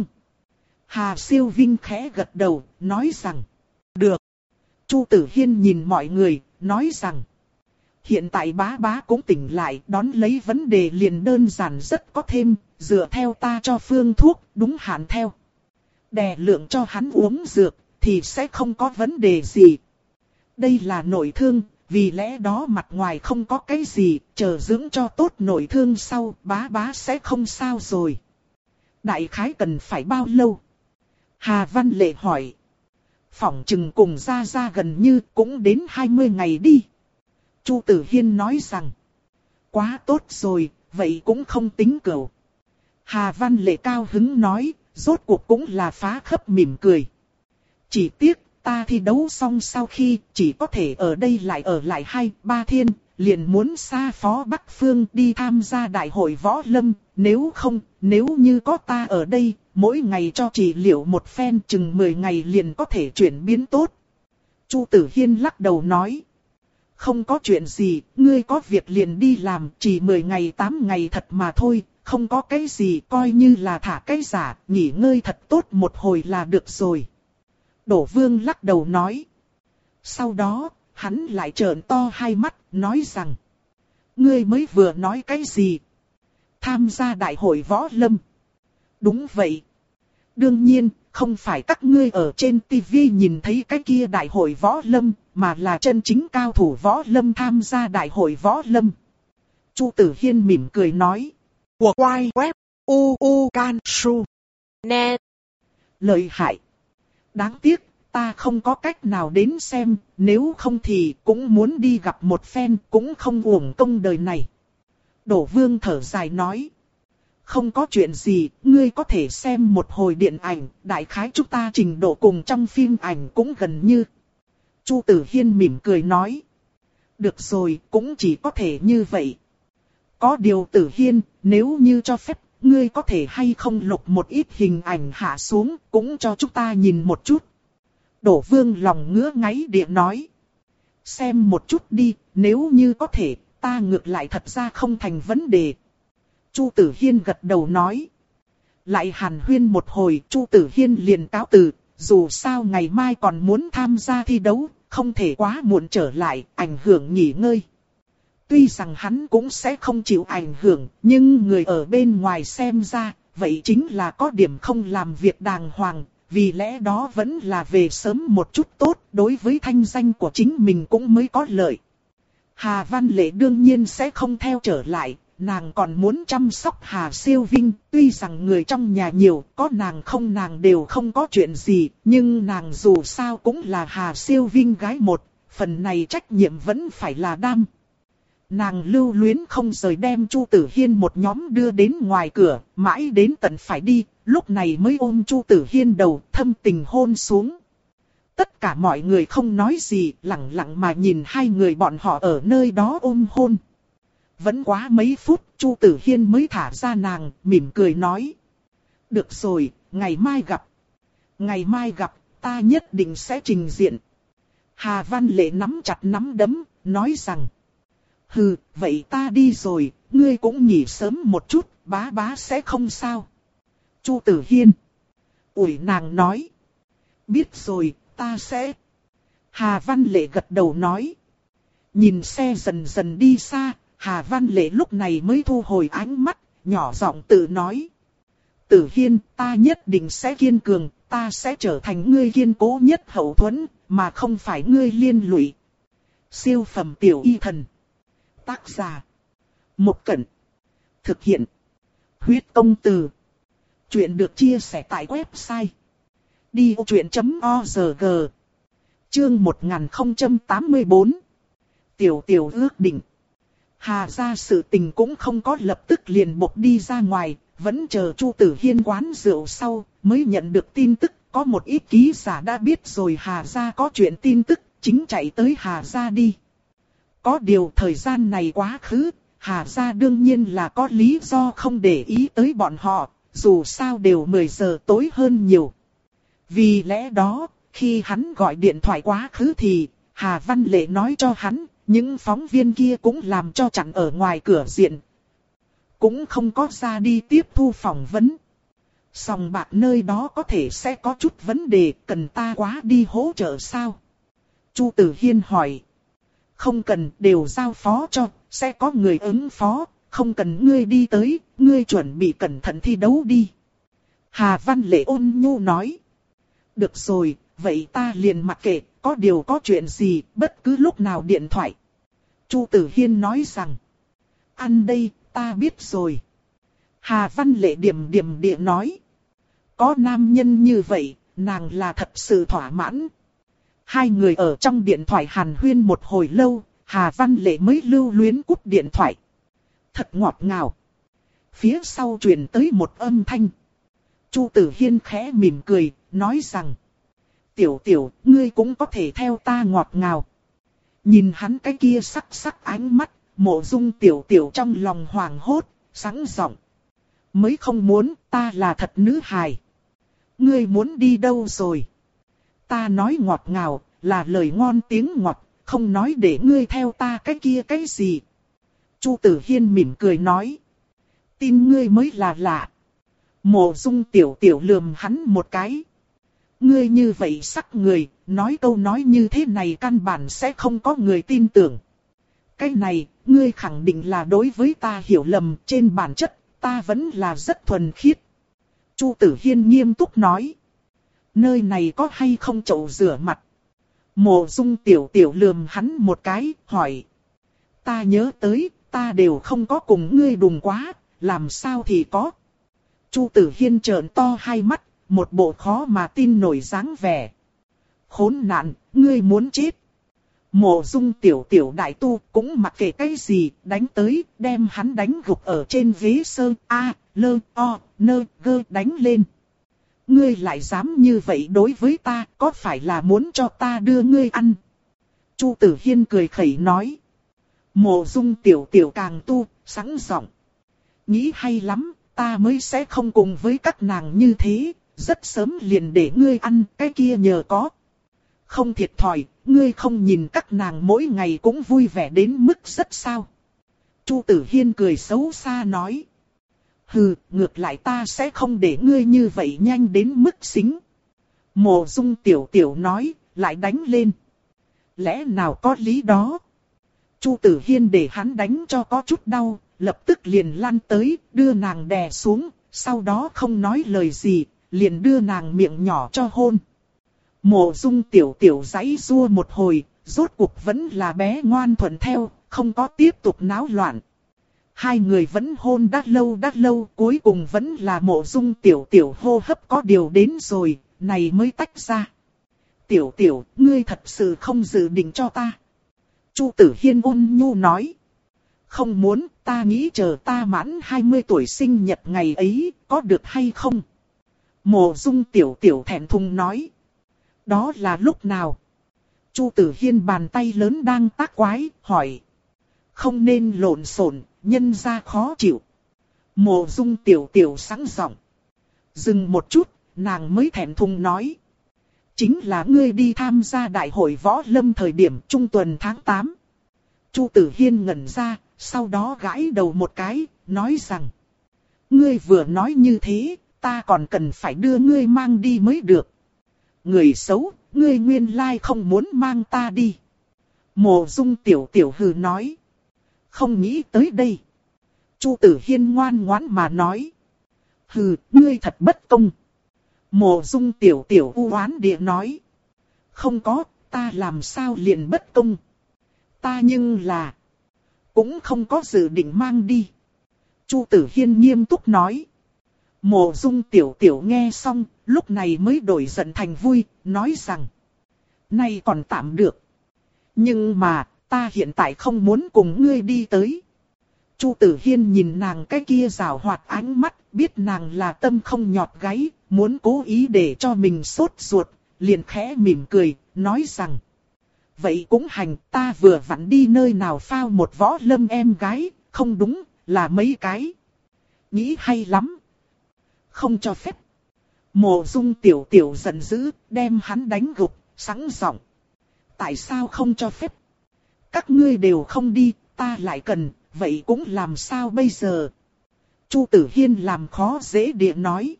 Hà Siêu Vinh khẽ gật đầu, nói rằng, được. Chu Tử Hiên nhìn mọi người, nói rằng, hiện tại bá bá cũng tỉnh lại, đón lấy vấn đề liền đơn giản rất có thêm, dựa theo ta cho phương thuốc, đúng hạn theo. Đè lượng cho hắn uống dược, thì sẽ không có vấn đề gì. Đây là nội thương, vì lẽ đó mặt ngoài không có cái gì, chờ dưỡng cho tốt nội thương sau, bá bá sẽ không sao rồi. Đại khái cần phải bao lâu? Hà Văn Lệ hỏi. Phỏng chừng cùng ra ra gần như cũng đến hai mươi ngày đi. Chu Tử Hiên nói rằng. Quá tốt rồi, vậy cũng không tính cửu. Hà Văn Lệ cao hứng nói, rốt cuộc cũng là phá khấp mỉm cười. Chỉ tiếc, ta thi đấu xong sau khi chỉ có thể ở đây lại ở lại hai, ba thiên, liền muốn xa phó Bắc Phương đi tham gia đại hội võ lâm, nếu không, nếu như có ta ở đây, mỗi ngày cho trị liệu một phen chừng mười ngày liền có thể chuyển biến tốt. Chu Tử Hiên lắc đầu nói. Không có chuyện gì, ngươi có việc liền đi làm, chỉ mười ngày tám ngày thật mà thôi, không có cái gì, coi như là thả cái giả, nghỉ ngơi thật tốt một hồi là được rồi. Đỗ Vương lắc đầu nói. Sau đó, hắn lại trợn to hai mắt, nói rằng. Ngươi mới vừa nói cái gì? Tham gia đại hội võ lâm. Đúng vậy. Đương nhiên, không phải các ngươi ở trên tivi nhìn thấy cái kia đại hội võ lâm, mà là chân chính cao thủ võ lâm tham gia đại hội võ lâm. Chu Tử Hiên mỉm cười nói. Của quay web u u can su net. Lợi hại. Đáng tiếc, ta không có cách nào đến xem, nếu không thì cũng muốn đi gặp một phen, cũng không uổng công đời này. Đỗ Vương thở dài nói. Không có chuyện gì, ngươi có thể xem một hồi điện ảnh, đại khái chúng ta trình độ cùng trong phim ảnh cũng gần như. Chu Tử Hiên mỉm cười nói. Được rồi, cũng chỉ có thể như vậy. Có điều Tử Hiên, nếu như cho phép, ngươi có thể hay không lục một ít hình ảnh hạ xuống, cũng cho chúng ta nhìn một chút. Đỗ Vương lòng ngứa ngáy địa nói. Xem một chút đi, nếu như có thể, ta ngược lại thật ra không thành vấn đề. Chu Tử Hiên gật đầu nói. Lại hàn huyên một hồi, Chu Tử Hiên liền cáo từ, dù sao ngày mai còn muốn tham gia thi đấu, không thể quá muộn trở lại, ảnh hưởng nghỉ ngơi. Tuy rằng hắn cũng sẽ không chịu ảnh hưởng, nhưng người ở bên ngoài xem ra, vậy chính là có điểm không làm việc đàng hoàng, vì lẽ đó vẫn là về sớm một chút tốt, đối với thanh danh của chính mình cũng mới có lợi. Hà Văn Lệ đương nhiên sẽ không theo trở lại, nàng còn muốn chăm sóc Hà Siêu Vinh, tuy rằng người trong nhà nhiều, có nàng không nàng đều không có chuyện gì, nhưng nàng dù sao cũng là Hà Siêu Vinh gái một, phần này trách nhiệm vẫn phải là đam. Nàng lưu luyến không rời đem Chu Tử Hiên một nhóm đưa đến ngoài cửa, mãi đến tận phải đi, lúc này mới ôm Chu Tử Hiên đầu, thâm tình hôn xuống. Tất cả mọi người không nói gì, lặng lặng mà nhìn hai người bọn họ ở nơi đó ôm hôn. Vẫn quá mấy phút, Chu Tử Hiên mới thả ra nàng, mỉm cười nói. Được rồi, ngày mai gặp. Ngày mai gặp, ta nhất định sẽ trình diện. Hà Văn Lệ nắm chặt nắm đấm, nói rằng. Hừ, vậy ta đi rồi, ngươi cũng nghỉ sớm một chút, bá bá sẽ không sao. Chu Tử Hiên. Ủi nàng nói. Biết rồi, ta sẽ. Hà Văn Lệ gật đầu nói. Nhìn xe dần dần đi xa, Hà Văn Lệ lúc này mới thu hồi ánh mắt, nhỏ giọng tự nói. Tử Hiên, ta nhất định sẽ kiên cường, ta sẽ trở thành ngươi kiên cố nhất hậu thuẫn, mà không phải ngươi liên lụy. Siêu phẩm tiểu y thần. Tác giả. Một Cẩn. Thực hiện. Huyết Công Từ. Chuyện được chia sẻ tại website. đi ô chuyện chấm org. Chương một nghìn không trăm tám mươi tư. Tiểu tiểu ước định. Hà gia sự tình cũng không có lập tức liền bộc đi ra ngoài, vẫn chờ Chu Tử Hiên quán rượu sau, mới nhận được tin tức, có một ít ký giả đã biết rồi Hà gia có chuyện tin tức, chính chạy tới Hà gia đi. Có điều thời gian này quá khứ, Hà gia đương nhiên là có lý do không để ý tới bọn họ, dù sao đều mười giờ tối hơn nhiều. Vì lẽ đó, khi hắn gọi điện thoại quá khứ thì, Hà Văn Lệ nói cho hắn, những phóng viên kia cũng làm cho chặn ở ngoài cửa diện. Cũng không có ra đi tiếp thu phỏng vấn. Sòng bạc nơi đó có thể sẽ có chút vấn đề, cần ta quá đi hỗ trợ sao? Chu Tử Hiên hỏi. Không cần, đều giao phó cho, sẽ có người ứng phó, không cần ngươi đi tới, ngươi chuẩn bị cẩn thận thi đấu đi. Hà Văn Lệ ôn nhu nói. Được rồi, vậy ta liền mặc kệ, có điều có chuyện gì, bất cứ lúc nào điện thoại. Chu Tử Hiên nói rằng. Ăn đây, ta biết rồi. Hà Văn Lệ điểm điểm địa nói. Có nam nhân như vậy, nàng là thật sự thỏa mãn. Hai người ở trong điện thoại hàn huyên một hồi lâu, Hà Văn Lệ mới lưu luyến cúp điện thoại. Thật ngọt ngào. Phía sau truyền tới một âm thanh. Chu Tử Hiên khẽ mỉm cười, nói rằng. Tiểu tiểu, ngươi cũng có thể theo ta ngọt ngào. Nhìn hắn cái kia sắc sắc ánh mắt, Mộ Dung tiểu tiểu trong lòng hoảng hốt, sẵn giọng. Mới không muốn, ta là thật nữ hài. Ngươi muốn đi đâu rồi? Ta nói ngọt ngào, là lời ngon tiếng ngọt, không nói để ngươi theo ta cái kia cái gì. Chu Tử Hiên mỉm cười nói. Tin ngươi mới là lạ. Mộ Dung tiểu tiểu lườm hắn một cái. Ngươi như vậy sắc người, nói câu nói như thế này căn bản sẽ không có người tin tưởng. Cái này, ngươi khẳng định là đối với ta hiểu lầm, trên bản chất, ta vẫn là rất thuần khiết. Chu Tử Hiên nghiêm túc nói. Nơi này có hay không chậu rửa mặt? Mộ Dung tiểu tiểu lườm hắn một cái, hỏi. Ta nhớ tới, ta đều không có cùng ngươi đùm quá, làm sao thì có. Chu Tử Hiên trợn to hai mắt, một bộ khó mà tin nổi dáng vẻ. Khốn nạn, ngươi muốn chết. Mộ Dung tiểu tiểu đại tu cũng mặc kệ cái gì, đánh tới, đem hắn đánh gục ở trên ghế sơ, a, lơ, o, nơ, gơ đánh lên. Ngươi lại dám như vậy đối với ta, có phải là muốn cho ta đưa ngươi ăn? Chu Tử Hiên cười khẩy nói. Mộ Dung tiểu tiểu càng tu, sẵn giọng. Nghĩ hay lắm, ta mới sẽ không cùng với các nàng như thế, rất sớm liền để ngươi ăn, cái kia nhờ có. Không thiệt thòi, ngươi không nhìn các nàng mỗi ngày cũng vui vẻ đến mức rất sao. Chu Tử Hiên cười xấu xa nói. Hừ, ngược lại ta sẽ không để ngươi như vậy nhanh đến mức xính. Mộ Dung tiểu tiểu nói, lại đánh lên. Lẽ nào có lý đó? Chu Tử Hiên để hắn đánh cho có chút đau, lập tức liền lăn tới, đưa nàng đè xuống, sau đó không nói lời gì, liền đưa nàng miệng nhỏ cho hôn. Mộ Dung tiểu tiểu giãy giụa một hồi, rốt cuộc vẫn là bé ngoan thuận theo, không có tiếp tục náo loạn. Hai người vẫn hôn đã lâu đã lâu, cuối cùng vẫn là Mộ Dung tiểu tiểu hô hấp có điều đến rồi, này mới tách ra. Tiểu tiểu, ngươi thật sự không dự định cho ta. Chu Tử Hiên ôn nhu nói. Không muốn, ta nghĩ chờ ta mãn hai mươi tuổi sinh nhật ngày ấy, có được hay không? Mộ Dung tiểu tiểu thẹn thùng nói. Đó là lúc nào? Chu Tử Hiên bàn tay lớn đang tác quái, hỏi. Không nên lộn xộn, nhân ra khó chịu. Mộ Dung tiểu tiểu sẵn giọng. Dừng một chút, nàng mới thẹn thùng nói. Chính là ngươi đi tham gia đại hội võ lâm thời điểm trung tuần tháng tám. Chu Tử Hiên ngẩn ra, sau đó gãi đầu một cái, nói rằng. Ngươi vừa nói như thế, ta còn cần phải đưa ngươi mang đi mới được. Người xấu, ngươi nguyên lai không muốn mang ta đi. Mộ Dung tiểu tiểu hừ nói. Không nghĩ tới đây. Chu Tử Hiên ngoan ngoãn mà nói. Hừ, ngươi thật bất công. Mộ Dung tiểu tiểu u oán địa nói. Không có, ta làm sao liền bất công. Ta nhưng là. Cũng không có dự định mang đi. Chu Tử Hiên nghiêm túc nói. Mộ Dung tiểu tiểu nghe xong, lúc này mới đổi giận thành vui, nói rằng. Nay còn tạm được. Nhưng mà, ta hiện tại không muốn cùng ngươi đi tới. Chu Tử Hiên nhìn nàng cái kia rào hoạt ánh mắt, biết nàng là tâm không nhọt gáy, muốn cố ý để cho mình sốt ruột, liền khẽ mỉm cười, nói rằng. Vậy cũng hành, ta vừa vặn đi nơi nào phao một võ lâm em gái, không đúng, là mấy cái. Nghĩ hay lắm. Không cho phép. Mộ Dung tiểu tiểu giận dữ, đem hắn đánh gục, sẵn giọng. Tại sao không cho phép? Các ngươi đều không đi, ta lại cần, vậy cũng làm sao bây giờ? Chu Tử Hiên làm khó dễ địa nói.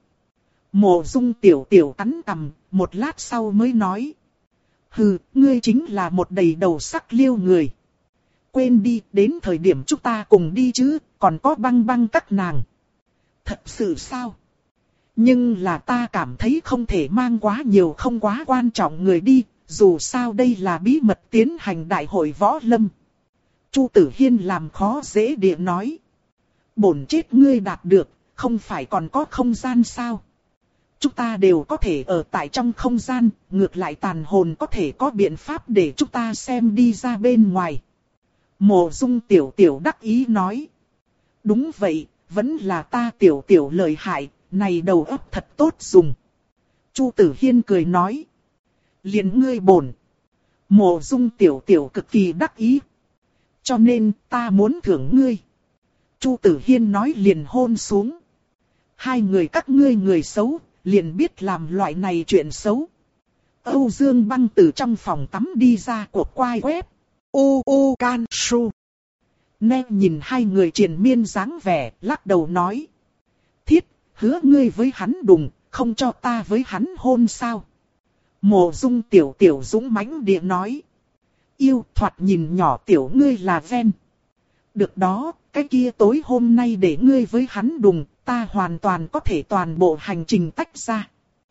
Mộ Dung tiểu tiểu cắn cằm, một lát sau mới nói. Hừ, ngươi chính là một đầy đầu sắc liêu người. Quên đi, đến thời điểm chúng ta cùng đi chứ, còn có băng băng các nàng. Thật sự sao? Nhưng là ta cảm thấy không thể mang quá nhiều không quá quan trọng người đi, dù sao đây là bí mật tiến hành đại hội võ lâm. Chu Tử Hiên làm khó dễ địa nói. Bổn chết ngươi đạt được, không phải còn có không gian sao? Chúng ta đều có thể ở tại trong không gian, ngược lại tàn hồn có thể có biện pháp để chúng ta xem đi ra bên ngoài. Mộ Dung tiểu tiểu đắc ý nói. Đúng vậy, vẫn là ta tiểu tiểu lợi hại, này đầu óc thật tốt dùng. Chu Tử Hiên cười nói. Liền ngươi bổn. Mộ Dung tiểu tiểu cực kỳ đắc ý. Cho nên ta muốn thưởng ngươi. Chu Tử Hiên nói liền hôn xuống. Hai người các ngươi người xấu, liền biết làm loại này chuyện xấu. Âu Dương Băng từ trong phòng tắm đi ra cột quai quép. U U Can Su. Nè nhìn hai người triền miên dáng vẻ, lắc đầu nói. Thiết, hứa ngươi với hắn đùng, không cho ta với hắn hôn sao? Mộ Dung tiểu tiểu dũng mãnh địa nói. Yêu thoạt nhìn nhỏ tiểu ngươi là ven. Được đó, cái kia tối hôm nay để ngươi với hắn đùng, ta hoàn toàn có thể toàn bộ hành trình tách ra.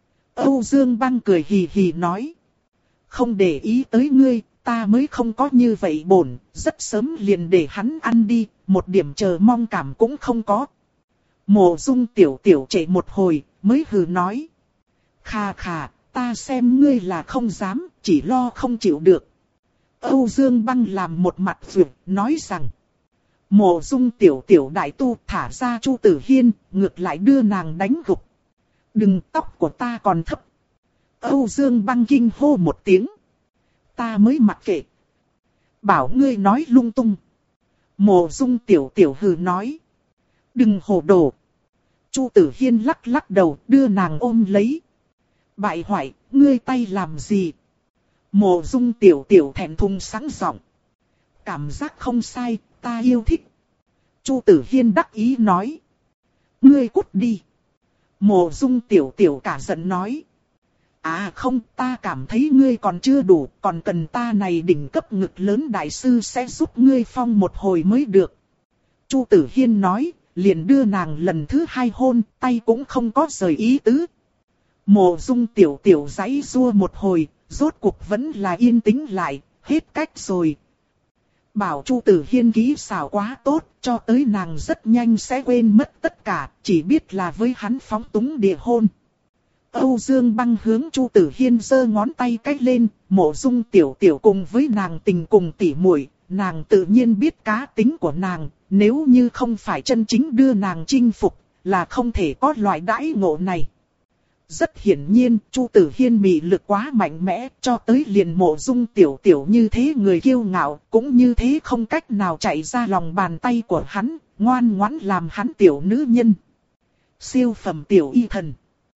Âu Dương Băng cười hì hì nói. Không để ý tới ngươi, ta mới không có như vậy bổn, rất sớm liền để hắn ăn đi, một điểm chờ mong cảm cũng không có. Mộ Dung tiểu tiểu chạy một hồi, mới hừ nói. Khà khà, ta xem ngươi là không dám, chỉ lo không chịu được. Âu Dương Băng làm một mặt vượt, nói rằng. Mộ Dung tiểu tiểu đại tu thả ra Chu Tử Hiên, ngược lại đưa nàng đánh gục. Đừng, tóc của ta còn thấp. Âu Dương Băng kinh hô một tiếng. Ta mới mặc kệ. Bảo ngươi nói lung tung. Mộ Dung tiểu tiểu hừ nói. Đừng hồ đồ. Chu Tử Hiên lắc lắc đầu đưa nàng ôm lấy. Bại hoại, ngươi tay làm gì? Mộ Dung tiểu tiểu thẹn thùng sáng giọng. Cảm giác không sai, ta yêu thích. Chu Tử Hiên đắc ý nói. Ngươi cút đi. Mộ Dung tiểu tiểu cả giận nói. À không, ta cảm thấy ngươi còn chưa đủ, còn cần ta này đỉnh cấp ngực lớn đại sư sẽ giúp ngươi phong một hồi mới được. Chu Tử Hiên nói, liền đưa nàng lần thứ hai hôn, tay cũng không có rời ý tứ. Mộ Dung tiểu tiểu giãy giụa một hồi, rốt cuộc vẫn là yên tĩnh lại, hết cách rồi. Bảo Chu Tử Hiên kỹ xảo quá tốt, cho tới nàng rất nhanh sẽ quên mất tất cả, chỉ biết là với hắn phóng túng địa hôn. Âu Dương Băng hướng Chu Tử Hiên giơ ngón tay cách lên, Mộ Dung tiểu tiểu cùng với nàng tình cùng tỉ muội, nàng tự nhiên biết cá tính của nàng, nếu như không phải chân chính đưa nàng chinh phục, là không thể có loại đãi ngộ này. Rất hiển nhiên, Chu Tử Hiên mị lực quá mạnh mẽ, cho tới liền Mộ Dung tiểu tiểu như thế người kiêu ngạo, cũng như thế không cách nào chạy ra lòng bàn tay của hắn, ngoan ngoãn làm hắn tiểu nữ nhân. Siêu phẩm tiểu y thần.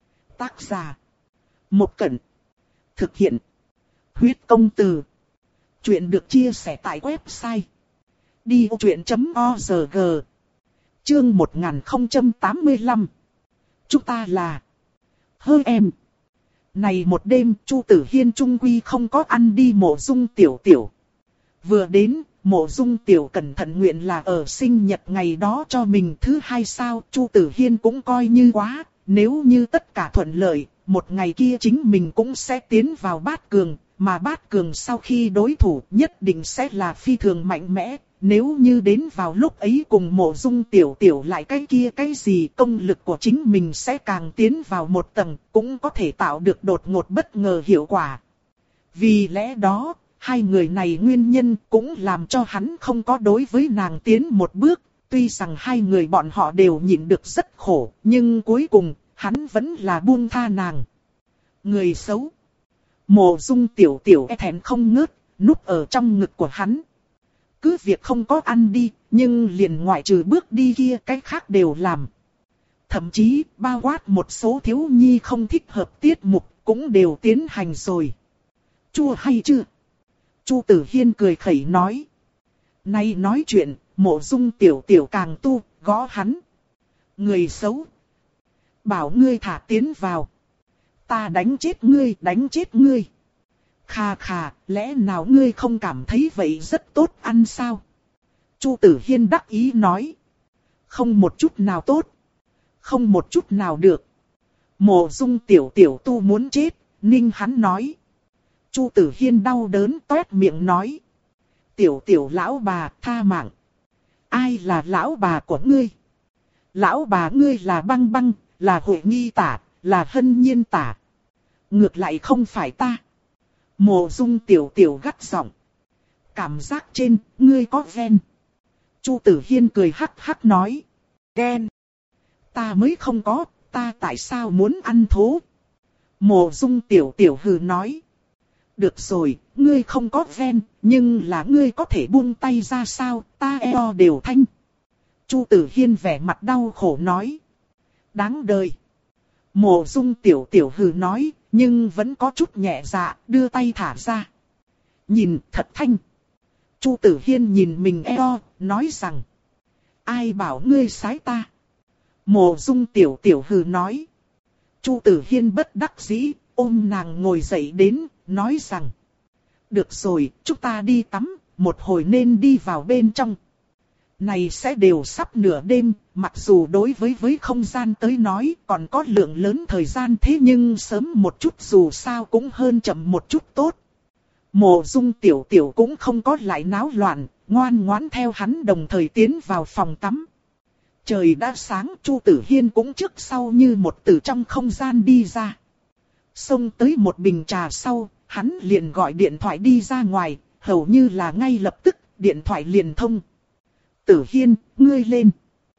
Tác giả. Một Cẩn. Thực hiện. Huyết công từ. Chuyện được chia sẻ tại website. đi ô chuyện chấm org. Chương một nghìn không trăm tám mươi lăm. Chúng ta là. Hơ em. Này một đêm, Chu Tử Hiên trung quy không có ăn đi Mộ Dung tiểu tiểu. Vừa đến, Mộ Dung tiểu cẩn thận nguyện là ở sinh nhật ngày đó cho mình thứ hai sao, Chu Tử Hiên cũng coi như quá. Nếu như tất cả thuận lợi, một ngày kia chính mình cũng sẽ tiến vào bát cường, mà bát cường sau khi đối thủ nhất định sẽ là phi thường mạnh mẽ. Nếu như đến vào lúc ấy cùng Mộ Dung tiểu tiểu lại cái kia cái gì, công lực của chính mình sẽ càng tiến vào một tầng, cũng có thể tạo được đột ngột bất ngờ hiệu quả. Vì lẽ đó, hai người này nguyên nhân cũng làm cho hắn không có đối với nàng tiến một bước. Tuy rằng hai người bọn họ đều nhịn được rất khổ, nhưng cuối cùng, hắn vẫn là buông tha nàng. Người xấu. Mộ Dung tiểu tiểu e thẹn không ngớt, núp ở trong ngực của hắn. Cứ việc không có ăn đi, nhưng liền ngoại trừ bước đi kia cái khác đều làm. Thậm chí, bao quát một số thiếu nhi không thích hợp tiết mục, cũng đều tiến hành rồi. Chua hay chưa? Chu Tử Hiên cười khẩy nói. Nay nói chuyện, Mộ Dung tiểu tiểu càng tu, gõ hắn. Người xấu. Bảo ngươi thả tiến vào. Ta đánh chết ngươi, đánh chết ngươi. Khà khà, lẽ nào ngươi không cảm thấy vậy rất tốt ăn sao? Chu Tử Hiên đắc ý nói. Không một chút nào tốt. Không một chút nào được. Mộ Dung tiểu tiểu tu muốn chết, ninh hắn nói. Chu Tử Hiên đau đớn toét miệng nói. Tiểu tiểu lão bà tha mạng. Ai là lão bà của ngươi? Lão bà ngươi là Băng Băng, là Huệ Nghi tả, là Hân Nhiên tả. Ngược lại không phải ta. Mộ Dung tiểu tiểu gắt giọng. Cảm giác trên, ngươi có ghen. Chu Tử Hiên cười hắc hắc nói. Ghen. Ta mới không có, ta tại sao muốn ăn thố? Mộ Dung tiểu tiểu hừ nói. Được rồi, ngươi không có ghen, nhưng là ngươi có thể buông tay ra sao, ta eo đều thanh. Chu Tử Hiên vẻ mặt đau khổ nói. Đáng đời. Mộ Dung tiểu tiểu hừ nói, nhưng vẫn có chút nhẹ dạ, đưa tay thả ra. Nhìn thật thanh. Chu Tử Hiên nhìn mình eo, nói rằng. Ai bảo ngươi sái ta? Mộ Dung tiểu tiểu hừ nói. Chu Tử Hiên bất đắc dĩ, ôm nàng ngồi dậy đến, nói rằng. Được rồi, chúng ta đi tắm, một hồi nên đi vào bên trong. Này sẽ đều sắp nửa đêm, mặc dù đối với với không gian tới nói còn có lượng lớn thời gian, thế nhưng sớm một chút dù sao cũng hơn chậm một chút tốt. Mộ Dung tiểu tiểu cũng không có lại náo loạn, ngoan ngoãn theo hắn đồng thời tiến vào phòng tắm. Trời đã sáng, Chu Tử Hiên cũng trước sau như một từ trong không gian đi ra. Xông tới một bình trà sau, hắn liền gọi điện thoại đi ra ngoài, hầu như là ngay lập tức, điện thoại liền thông. Tử Hiên, ngươi lên.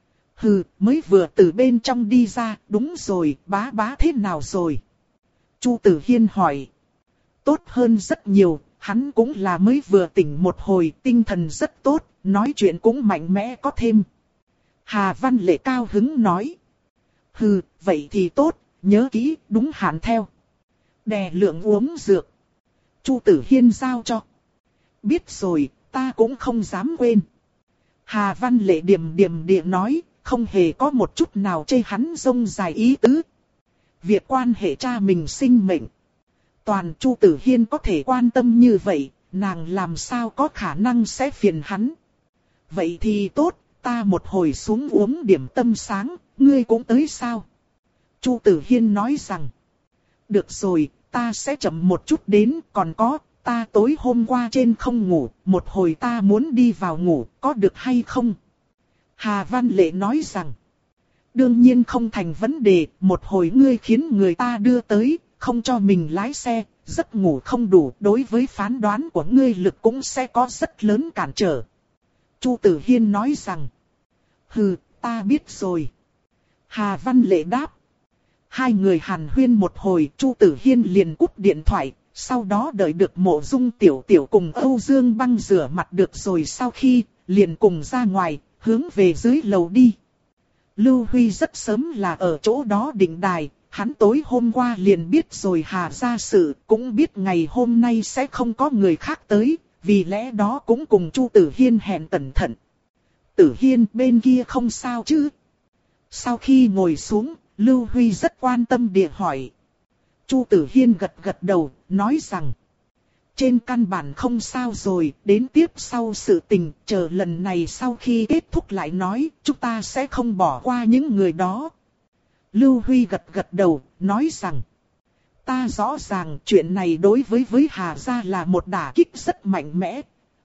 Hừ, mới vừa từ bên trong đi ra, đúng rồi, bá bá thế nào rồi? Chu Tử Hiên hỏi. Tốt hơn rất nhiều, hắn cũng là mới vừa tỉnh một hồi, tinh thần rất tốt, nói chuyện cũng mạnh mẽ có thêm. Hà Văn Lệ cao hứng nói. Hừ, vậy thì tốt, nhớ kỹ, đúng hạn theo. Đè lượng uống dược. Chu Tử Hiên giao cho. Biết rồi, ta cũng không dám quên. Hà Văn Lệ điềm điềm địa nói, không hề có một chút nào chê hắn rông dài ý tứ. Việc quan hệ cha mình sinh mệnh. Toàn Chu Tử Hiên có thể quan tâm như vậy, nàng làm sao có khả năng sẽ phiền hắn. Vậy thì tốt, ta một hồi xuống uống điểm tâm sáng, ngươi cũng tới sao? Chu Tử Hiên nói rằng. Được rồi, ta sẽ chậm một chút đến, còn có, ta tối hôm qua trên không ngủ, một hồi ta muốn đi vào ngủ, có được hay không? Hà Văn Lệ nói rằng. Đương nhiên không thành vấn đề, một hồi ngươi khiến người ta đưa tới, không cho mình lái xe, giấc ngủ không đủ, đối với phán đoán của ngươi lực cũng sẽ có rất lớn cản trở. Chu Tử Hiên nói rằng. Hừ, ta biết rồi. Hà Văn Lệ đáp. Hai người hàn huyên một hồi, Chu Tử Hiên liền cúp điện thoại, sau đó đợi được Mộ Dung Tiểu Tiểu cùng Âu Dương Băng rửa mặt được rồi, sau khi, liền cùng ra ngoài, hướng về dưới lầu đi. Lưu Huy rất sớm là ở chỗ đó định đài, hắn tối hôm qua liền biết rồi Hà gia sự, cũng biết ngày hôm nay sẽ không có người khác tới, vì lẽ đó cũng cùng Chu Tử Hiên hẹn cẩn thận. Tử Hiên, bên kia không sao chứ? Sau khi ngồi xuống, Lưu Huy rất quan tâm địa hỏi. Chu Tử Hiên gật gật đầu, nói rằng. Trên căn bản không sao rồi, đến tiếp sau sự tình, chờ lần này sau khi kết thúc lại nói, chúng ta sẽ không bỏ qua những người đó. Lưu Huy gật gật đầu, nói rằng. Ta rõ ràng chuyện này đối với với Hà gia là một đả kích rất mạnh mẽ.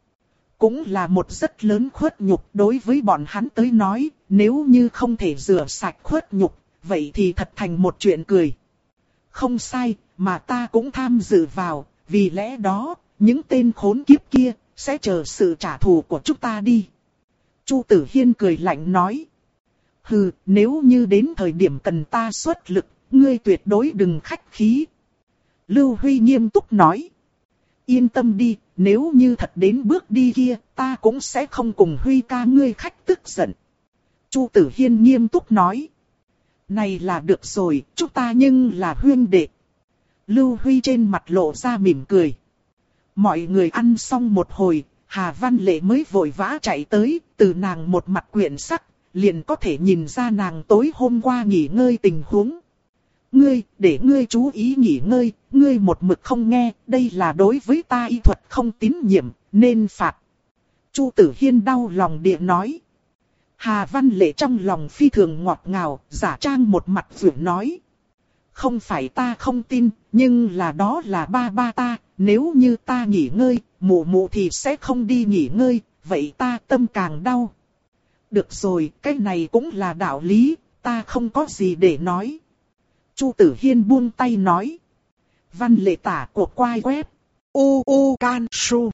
Cũng là một rất lớn khuất nhục đối với bọn hắn tới nói, nếu như không thể rửa sạch khuất nhục, vậy thì thật thành một chuyện cười. Không sai, mà ta cũng tham dự vào, vì lẽ đó, những tên khốn kiếp kia, sẽ chờ sự trả thù của chúng ta đi. Chu Tử Hiên cười lạnh nói. Hừ, nếu như đến thời điểm cần ta xuất lực, ngươi tuyệt đối đừng khách khí. Lưu Huy nghiêm túc nói. Yên tâm đi, nếu như thật đến bước đi kia, ta cũng sẽ không cùng Huy ca ngươi khách tức giận. Chu Tử Hiên nghiêm túc nói. Này là được rồi, chúng ta nhưng là huyên đệ. Lưu Huy trên mặt lộ ra mỉm cười. Mọi người ăn xong một hồi, Hà Văn Lệ mới vội vã chạy tới, từ nàng một mặt quyện sắc, liền có thể nhìn ra nàng tối hôm qua nghỉ ngơi tình huống. Ngươi, để ngươi chú ý nghỉ ngơi, ngươi một mực không nghe, đây là đối với ta y thuật không tín nhiệm, nên phạt. Chu Tử Hiên đau lòng địa nói. Hà Văn Lệ trong lòng phi thường ngọt ngào, giả trang một mặt vượng nói. Không phải ta không tin, nhưng là đó là ba ba ta, nếu như ta nghỉ ngơi, mụ mụ thì sẽ không đi nghỉ ngơi, vậy ta tâm càng đau. Được rồi, cái này cũng là đạo lý, ta không có gì để nói. Chu Tử Hiên buông tay nói. Văn Lệ tả cuộc quay web. U U Can Su.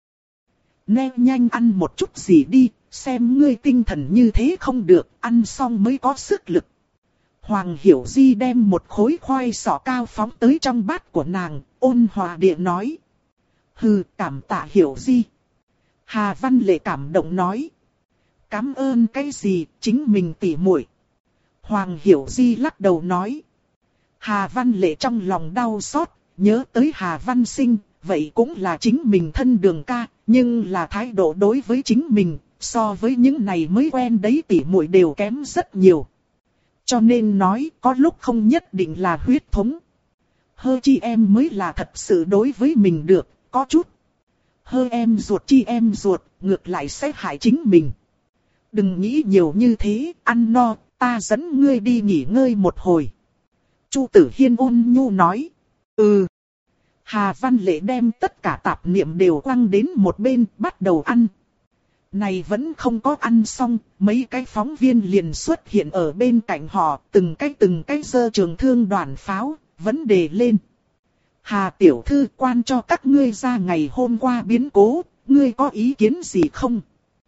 Nè nhanh ăn một chút gì đi, xem ngươi tinh thần như thế không được, ăn xong mới có sức lực. Hoàng Hiểu Di đem một khối khoai sọ cao phóng tới trong bát của nàng, ôn hòa địa nói. Hừ, cảm tạ Hiểu Di. Hà Văn Lệ cảm động nói. Cảm ơn cái gì, chính mình tỉ muội. Hoàng Hiểu Di lắc đầu nói. Hà Văn Lệ trong lòng đau xót, nhớ tới Hà Văn Sinh, vậy cũng là chính mình thân đường ca, nhưng là thái độ đối với chính mình, so với những này mới quen đấy tỉ muội đều kém rất nhiều. Cho nên nói có lúc không nhất định là huyết thống. Hơ chi em mới là thật sự đối với mình được, có chút. Hơ em ruột chi em ruột, ngược lại sẽ hại chính mình. Đừng nghĩ nhiều như thế, ăn no, ta dẫn ngươi đi nghỉ ngơi một hồi. Chu Tử Hiên ôn nhu nói. Ừ. Hà Văn Lệ đem tất cả tạp niệm đều quăng đến một bên, bắt đầu ăn. Này vẫn không có ăn xong, mấy cái phóng viên liền xuất hiện ở bên cạnh họ, từng cái từng cái giơ trường thương đoàn pháo, vấn đề lên. Hà tiểu thư, quan cho các ngươi ra ngày hôm qua biến cố, ngươi có ý kiến gì không?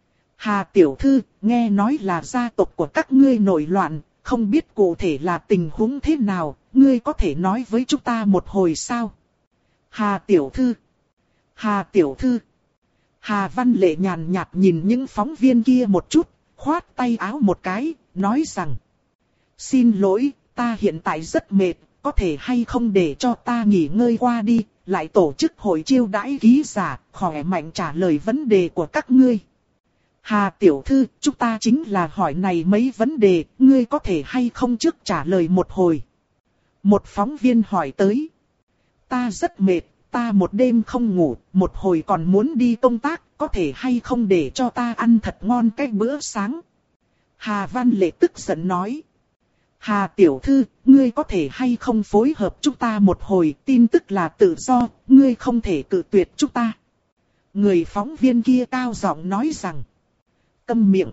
Hà tiểu thư, nghe nói là gia tộc của các ngươi nổi loạn, không biết cụ thể là tình huống thế nào, ngươi có thể nói với chúng ta một hồi sao? Hà tiểu thư, Hà tiểu thư. Hà Văn Lệ nhàn nhạt nhìn những phóng viên kia một chút, khoát tay áo một cái, nói rằng: xin lỗi, ta hiện tại rất mệt, có thể hay không để cho ta nghỉ ngơi qua đi, lại tổ chức hội chiêu đãi ký giả, khỏe mạnh trả lời vấn đề của các ngươi. Hà tiểu thư, chúng ta chính là hỏi này mấy vấn đề, ngươi có thể hay không trước trả lời một hồi. Một phóng viên hỏi tới. Ta rất mệt, ta một đêm không ngủ, một hồi còn muốn đi công tác, có thể hay không để cho ta ăn thật ngon cái bữa sáng. Hà Văn Lệ tức giận nói. Hà tiểu thư, ngươi có thể hay không phối hợp chúng ta một hồi, tin tức là tự do, ngươi không thể cự tuyệt chúng ta. Người phóng viên kia cao giọng nói rằng. Câm miệng.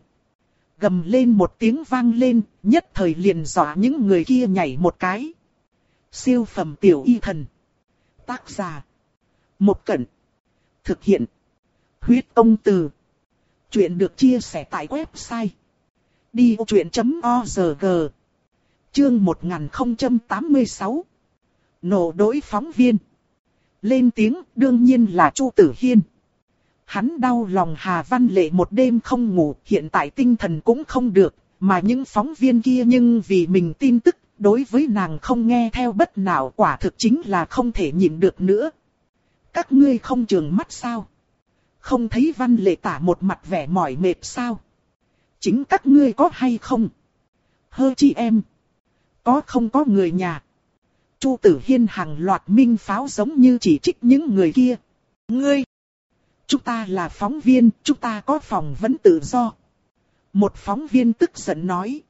Gầm lên một tiếng vang lên, nhất thời liền dọa những người kia nhảy một cái. Siêu phẩm tiểu y thần. Tác giả. Một Cẩn. Thực hiện. Huyết Công Từ. Chuyện được chia sẻ tại website. đi ô chuyện chấm org. Chương một nghìn không trăm tám mươi sáu. Nổ đối phóng viên. Lên tiếng đương nhiên là Chu Tử Hiên. Hắn đau lòng Hà Văn Lệ một đêm không ngủ, hiện tại tinh thần cũng không được, mà những phóng viên kia nhưng vì mình tin tức, đối với nàng không nghe theo bất nào, quả thực chính là không thể nhịn được nữa. Các ngươi không trừng mắt sao? Không thấy Văn Lệ tả một mặt vẻ mỏi mệt sao? Chính các ngươi có hay không? Hơ chi em? Có không có người nhà? Chu Tử Hiên hàng loạt minh pháo giống như chỉ trích những người kia. Ngươi! Chúng ta là phóng viên, chúng ta có phỏng vấn tự do. Một phóng viên tức giận nói.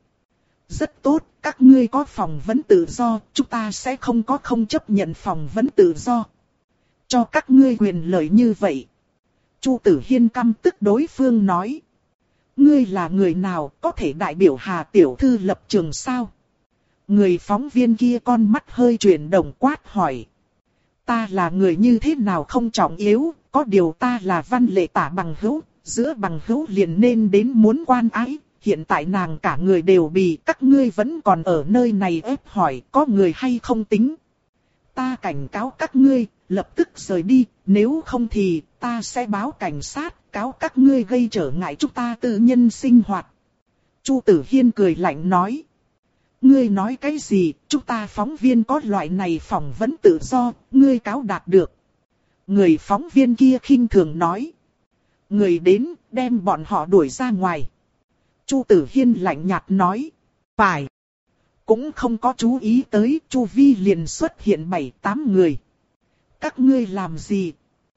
Rất tốt, các ngươi có phỏng vấn tự do, chúng ta sẽ không có không chấp nhận phỏng vấn tự do. Cho các ngươi quyền lợi như vậy. Chu Tử Hiên căm tức đối phương nói. Ngươi là người nào, có thể đại biểu Hà tiểu thư lập trường sao? Người phóng viên kia con mắt hơi chuyển động quát hỏi. Ta là người như thế nào không trọng yếu, có điều ta là Văn Lệ tả bằng hữu, giữa bằng hữu liền nên đến muốn quan ái, hiện tại nàng cả người đều bị, các ngươi vẫn còn ở nơi này ép hỏi có người hay không tính. Ta cảnh cáo các ngươi, lập tức rời đi, nếu không thì ta sẽ báo cảnh sát, cáo các ngươi gây trở ngại chúng ta tự nhân sinh hoạt. Chu Tử Hiên cười lạnh nói. Ngươi nói cái gì, chúng ta phóng viên có loại này phỏng vấn tự do, ngươi cáo đạt được. Người phóng viên kia khinh thường nói. Người đến, đem bọn họ đuổi ra ngoài. Chu Tử Hiên lạnh nhạt nói. Phải. Cũng không có chú ý tới, Chu Vi liền xuất hiện bảy tám người. Các ngươi làm gì?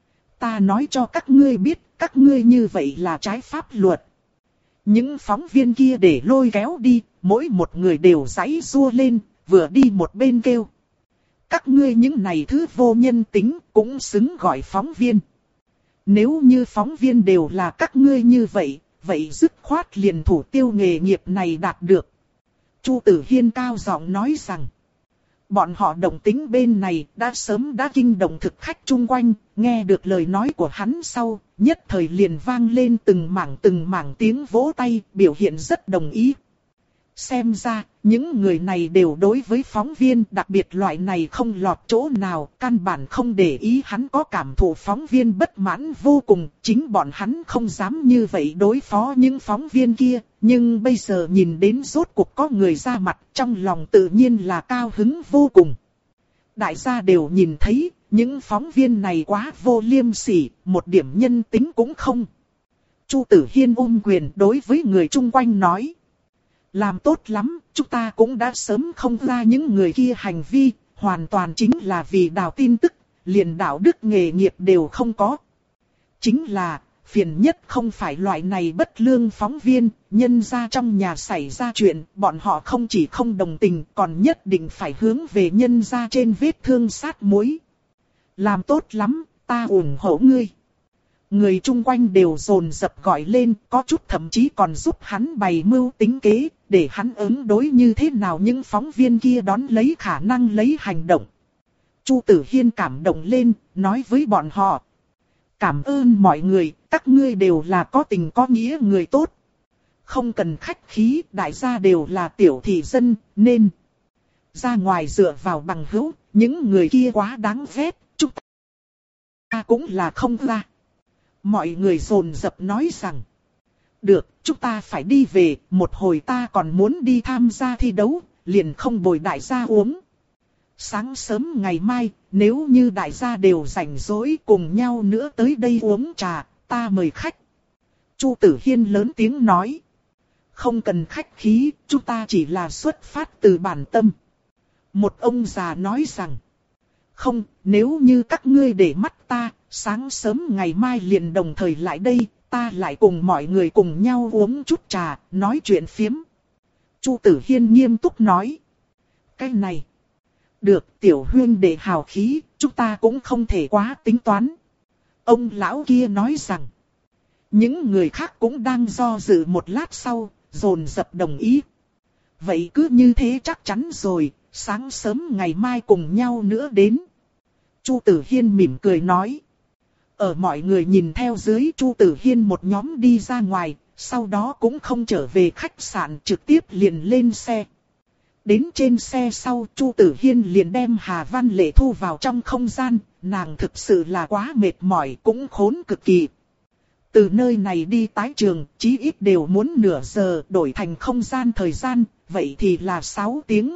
Ta nói cho các ngươi biết, các ngươi như vậy là trái pháp luật. Những phóng viên kia để lôi kéo đi, mỗi một người đều giãy giụa lên, vừa đi một bên kêu. Các ngươi những này thứ vô nhân tính, cũng xứng gọi phóng viên. Nếu như phóng viên đều là các ngươi như vậy, vậy dứt khoát liền thủ tiêu nghề nghiệp này đạt được. Chu Tử Hiên cao giọng nói rằng. Bọn họ đồng tính bên này đã sớm đã kinh động thực khách chung quanh, nghe được lời nói của hắn sau, nhất thời liền vang lên từng mảng từng mảng tiếng vỗ tay, biểu hiện rất đồng ý. Xem ra, những người này đều đối với phóng viên, đặc biệt loại này không lọt chỗ nào, căn bản không để ý hắn có cảm thụ phóng viên bất mãn vô cùng, chính bọn hắn không dám như vậy đối phó những phóng viên kia, nhưng bây giờ nhìn đến rốt cuộc có người ra mặt, trong lòng tự nhiên là cao hứng vô cùng. Đại gia đều nhìn thấy, những phóng viên này quá vô liêm sỉ, một điểm nhân tính cũng không. Chu Tử Hiên ôm quyền đối với người chung quanh nói. Làm tốt lắm, chúng ta cũng đã sớm không ra những người kia hành vi, hoàn toàn chính là vì đào tin tức, liền đạo đức nghề nghiệp đều không có. Chính là, phiền nhất không phải loại này bất lương phóng viên, nhân ra trong nhà xảy ra chuyện, bọn họ không chỉ không đồng tình, còn nhất định phải hướng về nhân ra trên vết thương sát muối. Làm tốt lắm, ta ủng hộ ngươi. Người chung quanh đều dồn dập gọi lên, có chút thậm chí còn giúp hắn bày mưu tính kế, để hắn ứng đối như thế nào những phóng viên kia đón lấy khả năng lấy hành động. Chu Tử Hiên cảm động lên, nói với bọn họ. Cảm ơn mọi người, các ngươi đều là có tình có nghĩa người tốt. Không cần khách khí, đại gia đều là tiểu thị dân, nên ra ngoài dựa vào bằng hữu, những người kia quá đáng ghét, chúng ta cũng là không ra. Mọi người dồn dập nói rằng, được, chúng ta phải đi về, một hồi ta còn muốn đi tham gia thi đấu, liền không bồi đại gia uống. Sáng sớm ngày mai, nếu như đại gia đều rảnh rỗi cùng nhau nữa tới đây uống trà, ta mời khách. Chu Tử Hiên lớn tiếng nói. Không cần khách khí, chúng ta chỉ là xuất phát từ bản tâm. Một ông già nói rằng. Không, nếu như các ngươi để mắt ta, sáng sớm ngày mai liền đồng thời lại đây, ta lại cùng mọi người cùng nhau uống chút trà, nói chuyện phiếm. Chu Tử Hiên nghiêm túc nói. Cái này. Được, tiểu huyên đệ hào khí, chúng ta cũng không thể quá tính toán. Ông lão kia nói rằng. Những người khác cũng đang do dự một lát sau, dồn dập đồng ý. Vậy cứ như thế chắc chắn rồi, sáng sớm ngày mai cùng nhau nữa đến. Chu Tử Hiên mỉm cười nói. Ở mọi người nhìn theo dưới Chu Tử Hiên một nhóm đi ra ngoài, sau đó cũng không trở về khách sạn trực tiếp liền lên xe. Đến trên xe sau Chu Tử Hiên liền đem Hà Văn Lệ thu vào trong không gian, nàng thực sự là quá mệt mỏi cũng khốn cực kỳ. Từ nơi này đi tái trường, chí ít đều muốn nửa giờ đổi thành không gian thời gian, vậy thì là sáu tiếng.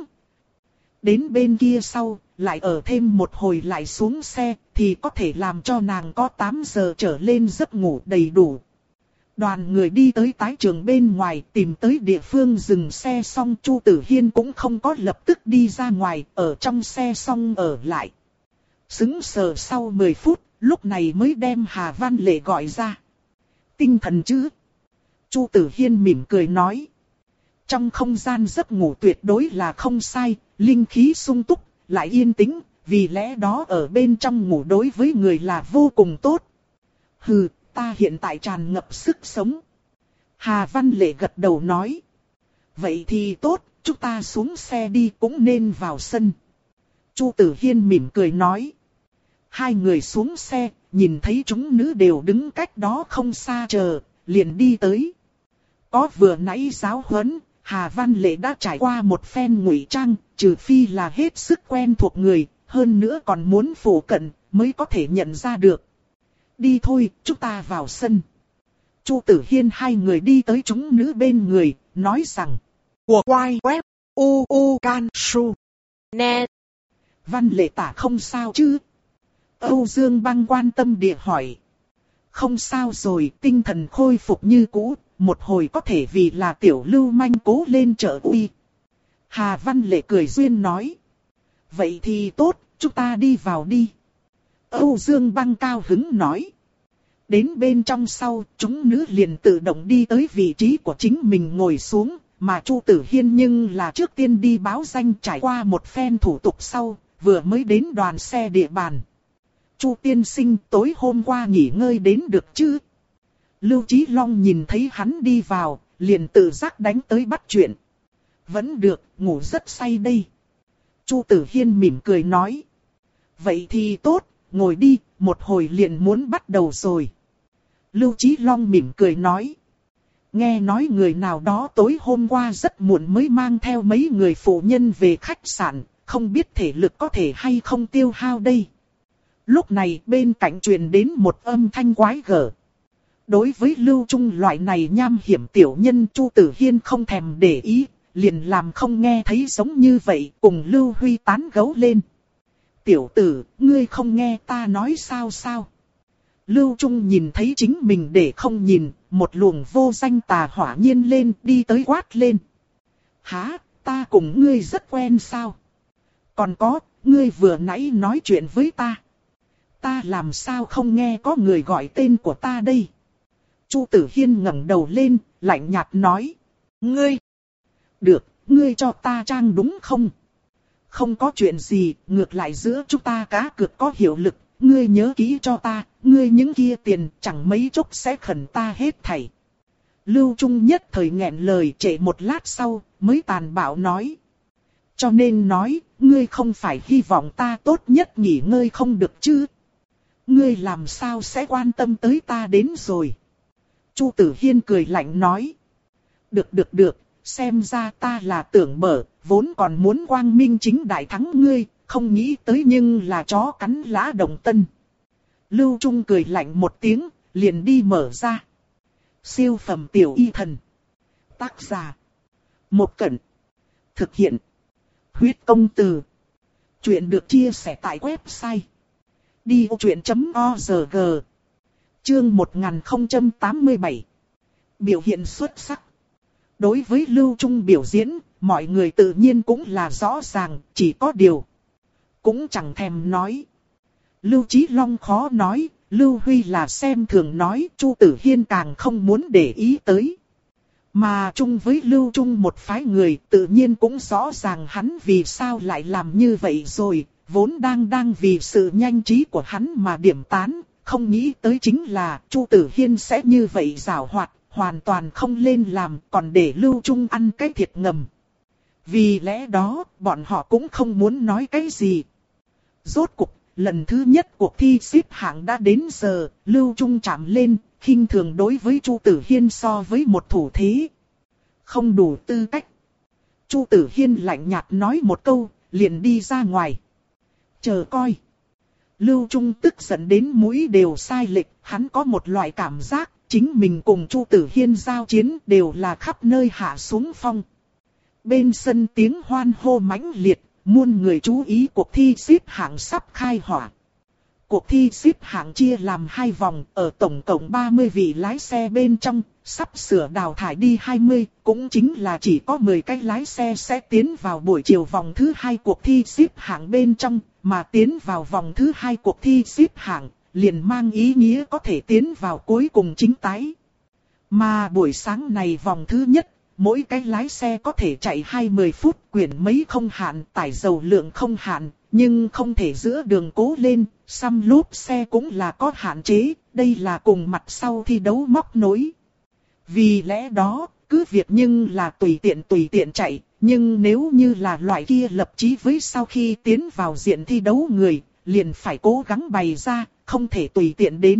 Đến bên kia sau, lại ở thêm một hồi lại xuống xe, thì có thể làm cho nàng có tám giờ trở lên giấc ngủ đầy đủ. Đoàn người đi tới tái trường bên ngoài tìm tới địa phương dừng xe xong Chu Tử Hiên cũng không có lập tức đi ra ngoài, ở trong xe xong ở lại. Sững sờ sau mười phút, lúc này mới đem Hà Văn Lệ gọi ra. Tinh thần chứ? Chu Tử Hiên mỉm cười nói. Trong không gian giấc ngủ tuyệt đối là không sai, linh khí sung túc, lại yên tĩnh, vì lẽ đó ở bên trong ngủ đối với người là vô cùng tốt. Hừ, ta hiện tại tràn ngập sức sống. Hà Văn Lệ gật đầu nói. Vậy thì tốt, chúng ta xuống xe đi cũng nên vào sân. Chu Tử Hiên mỉm cười nói. Hai người xuống xe, nhìn thấy chúng nữ đều đứng cách đó không xa chờ, liền đi tới. Có vừa nãy giáo huấn, Hà Văn Lệ đã trải qua một phen ngụy trang, trừ phi là hết sức quen thuộc người, hơn nữa còn muốn phủ cận, mới có thể nhận ra được. Đi thôi, chúng ta vào sân. Chu Tử Hiên hai người đi tới chúng nữ bên người, nói rằng. Của quay web, u u can su, net. Văn Lệ tả không sao chứ? Âu Dương Băng quan tâm địa hỏi. Không sao rồi, tinh thần khôi phục như cũ, một hồi có thể vì là tiểu lưu manh cố lên trợ uy. Hà Văn Lệ cười duyên nói. Vậy thì tốt, chúng ta đi vào đi. Âu Dương Băng cao hứng nói. Đến bên trong sau, chúng nữ liền tự động đi tới vị trí của chính mình ngồi xuống, mà Chu Tử Hiên nhưng là trước tiên đi báo danh trải qua một phen thủ tục sau, vừa mới đến đoàn xe địa bàn. Chu tiên sinh tối hôm qua nghỉ ngơi đến được chứ? Lưu Chí Long nhìn thấy hắn đi vào, liền tự giác đánh tới bắt chuyện. Vẫn được, ngủ rất say đây. Chu Tử Hiên mỉm cười nói. Vậy thì tốt, ngồi đi, một hồi liền muốn bắt đầu rồi. Lưu Chí Long mỉm cười nói. Nghe nói người nào đó tối hôm qua rất muộn mới mang theo mấy người phụ nhân về khách sạn, không biết thể lực có thể hay không tiêu hao đây. Lúc này bên cạnh truyền đến một âm thanh quái gở. Đối với Lưu Trung loại này nham hiểm tiểu nhân Chu Tử Hiên không thèm để ý, liền làm không nghe thấy giống như vậy cùng Lưu Huy tán gẫu lên. Tiểu tử, ngươi không nghe ta nói sao sao? Lưu Trung nhìn thấy chính mình để không nhìn, một luồng vô danh tà hỏa nhiên lên đi tới quát lên. Hả, ta cùng ngươi rất quen sao? Còn có, ngươi vừa nãy nói chuyện với ta. Ta làm sao không nghe có người gọi tên của ta đây? Chu Tử Hiên ngẩng đầu lên, lạnh nhạt nói. Ngươi! Được, ngươi cho ta trang đúng không? Không có chuyện gì, ngược lại giữa chúng ta cá cược có hiệu lực. Ngươi nhớ kỹ cho ta, ngươi những kia tiền chẳng mấy chốc sẽ khẩn ta hết thảy. Lưu Trung nhất thời nghẹn lời trễ một lát sau, mới tàn bạo nói. Cho nên nói, ngươi không phải hy vọng ta tốt nhất nghỉ ngơi không được chứ? Ngươi làm sao sẽ quan tâm tới ta đến rồi? Chu Tử Hiên cười lạnh nói. Được được được, xem ra ta là tưởng mở, vốn còn muốn quang minh chính đại thắng ngươi, không nghĩ tới nhưng là chó cắn lã đồng tân. Lưu Trung cười lạnh một tiếng, liền đi mở ra. Siêu phẩm tiểu y thần. Tác giả. Một Cẩn. Thực hiện. Huyết công từ. Chuyện được chia sẻ tại website. đi ô chuyện chấm org. Chương một nghìn không trăm tám mươi bảy. Biểu hiện xuất sắc. Đối với Lưu Trung biểu diễn, mọi người tự nhiên cũng là rõ ràng, chỉ có điều. Cũng chẳng thèm nói. Lưu Chí Long khó nói, Lưu Huy là xem thường nói, Chu Tử Hiên càng không muốn để ý tới. Mà chung với Lưu Trung một phái người tự nhiên cũng rõ ràng hắn vì sao lại làm như vậy rồi, vốn đang đang vì sự nhanh trí của hắn mà điểm tán, không nghĩ tới chính là Chu Tử Hiên sẽ như vậy giảo hoạt, hoàn toàn không lên làm còn để Lưu Trung ăn cái thiệt ngầm. Vì lẽ đó, bọn họ cũng không muốn nói cái gì. Rốt cục, lần thứ nhất cuộc thi xếp hạng đã đến giờ, Lưu Trung chạm lên, khinh thường đối với Chu Tử Hiên so với một thủ thế. Không đủ tư cách. Chu Tử Hiên lạnh nhạt nói một câu, liền đi ra ngoài. Chờ coi. Lưu Trung tức giận đến mũi đều sai lệch, hắn có một loại cảm giác, chính mình cùng Chu Tử Hiên giao chiến đều là khắp nơi hạ xuống phong. Bên sân tiếng hoan hô mãnh liệt, muôn người chú ý cuộc thi xếp hạng sắp khai hỏa. Cuộc thi xếp hạng chia làm hai vòng, ở tổng cộng ba mươi vị lái xe bên trong, sắp sửa đào thải đi hai mươi, cũng chính là chỉ có mười cái lái xe sẽ tiến vào buổi chiều vòng thứ hai cuộc thi xếp hạng bên trong, mà tiến vào vòng thứ hai cuộc thi xếp hạng, liền mang ý nghĩa có thể tiến vào cuối cùng chính tái. Mà buổi sáng này vòng thứ nhất, mỗi cái lái xe có thể chạy hai mươi phút, quyển mấy không hạn, tải dầu lượng không hạn, nhưng không thể giữa đường cố lên, xăm lốp xe cũng là có hạn chế, đây là cùng mặt sau thi đấu móc nối. Vì lẽ đó, cứ việc nhưng là tùy tiện tùy tiện chạy, nhưng nếu như là loại kia lập chí với sau khi tiến vào diện thi đấu người, liền phải cố gắng bày ra, không thể tùy tiện đến.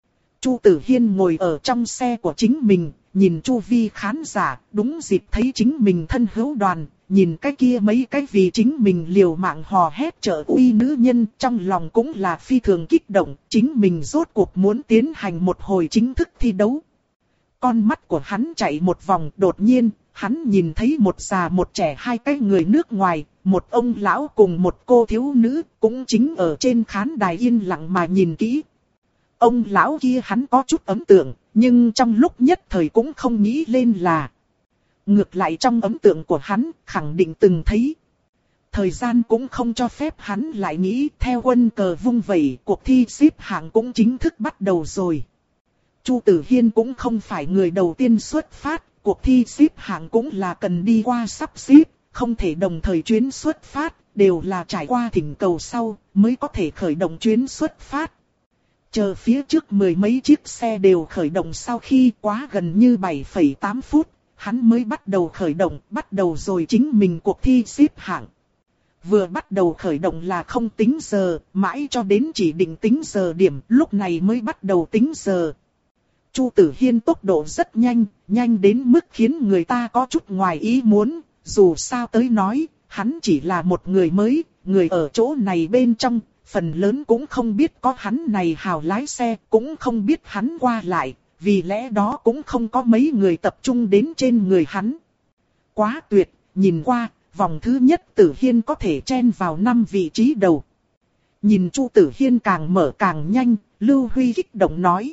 Chu Tử Hiên ngồi ở trong xe của chính mình, nhìn chu vi khán giả, đúng dịp thấy chính mình thân hữu đoàn, nhìn cái kia mấy cái vì chính mình liều mạng hò hét trợ uy nữ nhân, trong lòng cũng là phi thường kích động, chính mình rốt cuộc muốn tiến hành một hồi chính thức thi đấu. Con mắt của hắn chạy một vòng, đột nhiên, hắn nhìn thấy một già một trẻ hai cái người nước ngoài, một ông lão cùng một cô thiếu nữ, cũng chính ở trên khán đài yên lặng mà nhìn kỹ. Ông lão kia hắn có chút ấn tượng, nhưng trong lúc nhất thời cũng không nghĩ lên là. Ngược lại trong ấn tượng của hắn, khẳng định từng thấy. Thời gian cũng không cho phép hắn lại nghĩ, theo quân cờ vung vẩy, cuộc thi xếp hạng cũng chính thức bắt đầu rồi. Chu Tử Hiên cũng không phải người đầu tiên xuất phát, cuộc thi xếp hạng cũng là cần đi qua sắp xếp, không thể đồng thời chuyến xuất phát, đều là trải qua thỉnh cầu sau, mới có thể khởi động chuyến xuất phát. Chờ phía trước mười mấy chiếc xe đều khởi động sau khi quá gần như bảy phẩy tám phút, hắn mới bắt đầu khởi động, bắt đầu rồi chính mình cuộc thi xếp hạng. Vừa bắt đầu khởi động là không tính giờ, mãi cho đến chỉ định tính giờ điểm, lúc này mới bắt đầu tính giờ. Chu Tử Hiên tốc độ rất nhanh, nhanh đến mức khiến người ta có chút ngoài ý muốn, dù sao tới nói, hắn chỉ là một người mới, người ở chỗ này bên trong, phần lớn cũng không biết có hắn này hào lái xe, cũng không biết hắn qua lại, vì lẽ đó cũng không có mấy người tập trung đến trên người hắn. Quá tuyệt, nhìn qua, vòng thứ nhất Tử Hiên có thể chen vào năm vị trí đầu. Nhìn Chu Tử Hiên càng mở càng nhanh, Lưu Huy kích động nói.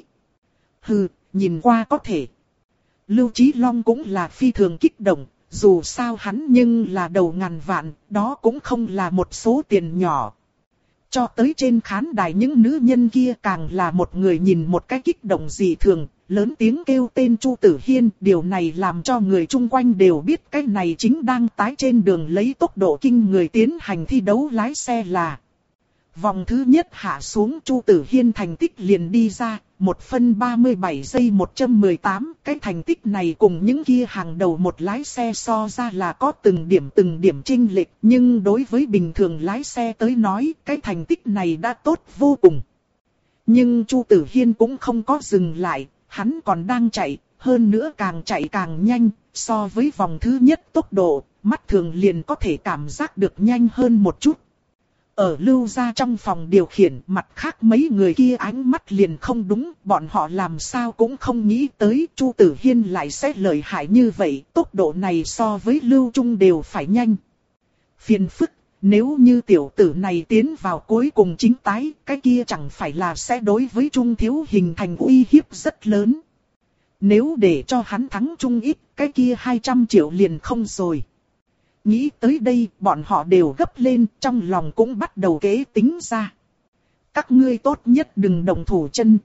Hừ, nhìn qua có thể. Lưu Chí Long cũng là phi thường kích động, dù sao hắn nhưng là đầu ngàn vạn, đó cũng không là một số tiền nhỏ. Cho tới trên khán đài những nữ nhân kia càng là một người nhìn một cái kích động dị thường, lớn tiếng kêu tên Chu Tử Hiên, điều này làm cho người chung quanh đều biết cái này chính đang tái trên đường lấy tốc độ kinh người tiến hành thi đấu lái xe là. Vòng thứ nhất hạ xuống Chu Tử Hiên thành tích liền đi ra, một phân ba mươi bảy giây một trăm mười tám. Cái thành tích này cùng những kia hàng đầu một lái xe so ra là có từng điểm từng điểm chênh lệch. Nhưng đối với bình thường lái xe tới nói, cái thành tích này đã tốt vô cùng. Nhưng Chu Tử Hiên cũng không có dừng lại, hắn còn đang chạy, hơn nữa càng chạy càng nhanh. So với vòng thứ nhất tốc độ, mắt thường liền có thể cảm giác được nhanh hơn một chút. Ở Lưu gia trong phòng điều khiển, mặt khác mấy người kia ánh mắt liền không đúng, bọn họ làm sao cũng không nghĩ tới Chu Tử Hiên lại sẽ lợi hại như vậy, tốc độ này so với Lưu Trung đều phải nhanh. Phiền phức, nếu như tiểu tử này tiến vào cuối cùng chính tái, cái kia chẳng phải là sẽ đối với Trung Thiếu hình thành uy hiếp rất lớn. Nếu để cho hắn thắng Trung ít, cái kia hai trăm triệu liền không rồi. Nghĩ tới đây, bọn họ đều gấp lên, trong lòng cũng bắt đầu kế tính ra. Các ngươi tốt nhất đừng động thủ chân.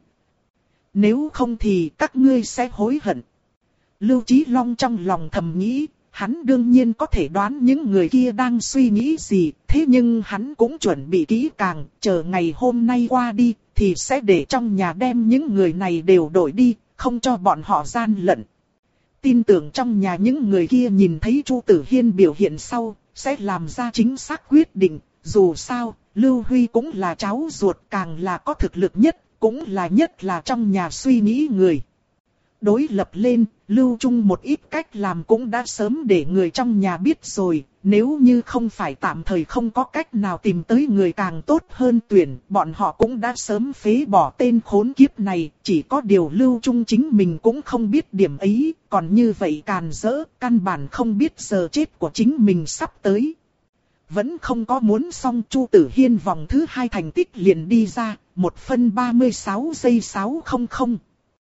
Nếu không thì các ngươi sẽ hối hận. Lưu Chí Long trong lòng thầm nghĩ, hắn đương nhiên có thể đoán những người kia đang suy nghĩ gì, thế nhưng hắn cũng chuẩn bị kỹ càng, chờ ngày hôm nay qua đi, thì sẽ để trong nhà đem những người này đều đổi đi, không cho bọn họ gian lận. Tin tưởng trong nhà những người kia nhìn thấy Chu Tử Hiên biểu hiện sau, sẽ làm ra chính xác quyết định. Dù sao, Lưu Huy cũng là cháu ruột, càng là có thực lực nhất, cũng là nhất là trong nhà suy nghĩ người. Đối lập lên, Lưu Trung một ít cách làm cũng đã sớm để người trong nhà biết rồi. Nếu như không phải tạm thời không có cách nào tìm tới người càng tốt hơn tuyển, bọn họ cũng đã sớm phế bỏ tên khốn kiếp này. Chỉ có điều Lưu Trung chính mình cũng không biết điểm ấy, còn như vậy càn rỡ, căn bản không biết giờ chết của chính mình sắp tới. Vẫn không có muốn xong, Chu Tử Hiên vòng thứ hai thành tích liền đi ra, một phân ba mươi sáu giây sáu trăm.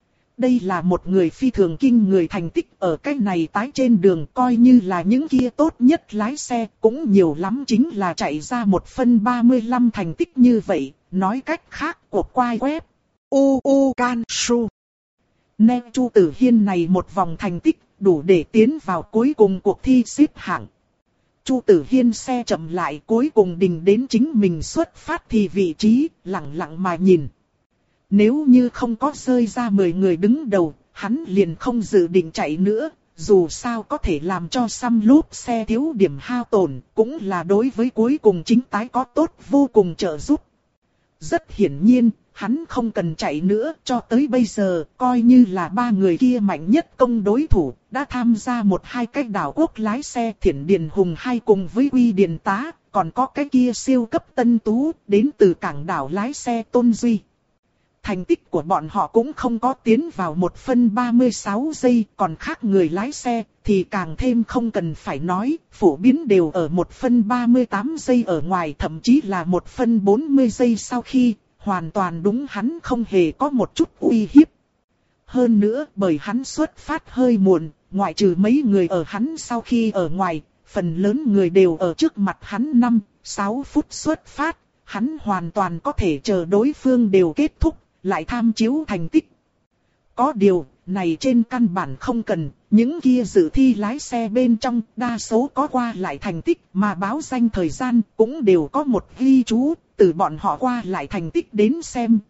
Đây là một người phi thường kinh người thành tích, ở cái này tái trên đường, coi như là những kia tốt nhất lái xe, cũng nhiều lắm chính là chạy ra một phân ba mươi lăm thành tích như vậy. Nói cách khác, cuộc quay web u u can su nên Chu Tử Hiên này một vòng thành tích đủ để tiến vào cuối cùng cuộc thi xếp hạng. Chu Tử Hiên xe chậm lại, cuối cùng đình đến chính mình xuất phát thì vị trí, lặng lặng mà nhìn. Nếu như không có rơi ra mười người đứng đầu, hắn liền không dự định chạy nữa. Dù sao có thể làm cho xăm lốp xe thiếu điểm hao tổn, cũng là đối với cuối cùng chính tái có tốt vô cùng trợ giúp. Rất hiển nhiên, hắn không cần chạy nữa, cho tới bây giờ, coi như là ba người kia mạnh nhất công đối thủ, đã tham gia một hai cách đảo quốc lái xe Thiển Điền Hùng hai cùng với Quy Điền Tá, còn có cái kia siêu cấp Tân Tú, đến từ cảng đảo lái xe Tôn Duy. Thành tích của bọn họ cũng không có tiến vào một phân ba mươi sáu giây, còn khác người lái xe thì càng thêm không cần phải nói, phổ biến đều ở một phân ba mươi tám giây ở ngoài, thậm chí là một phân bốn mươi giây sau khi, hoàn toàn đúng hắn không hề có một chút uy hiếp. Hơn nữa, bởi hắn xuất phát hơi muộn, ngoại trừ mấy người ở hắn sau khi ở ngoài, phần lớn người đều ở trước mặt hắn năm, sáu phút xuất phát, hắn hoàn toàn có thể chờ đối phương đều kết thúc, lại tham chiếu thành tích. Có điều, này trên căn bản không cần, những kia dự thi lái xe bên trong đa số có qua lại thành tích mà báo danh thời gian cũng đều có một ghi chú, từ bọn họ qua lại thành tích đến xem.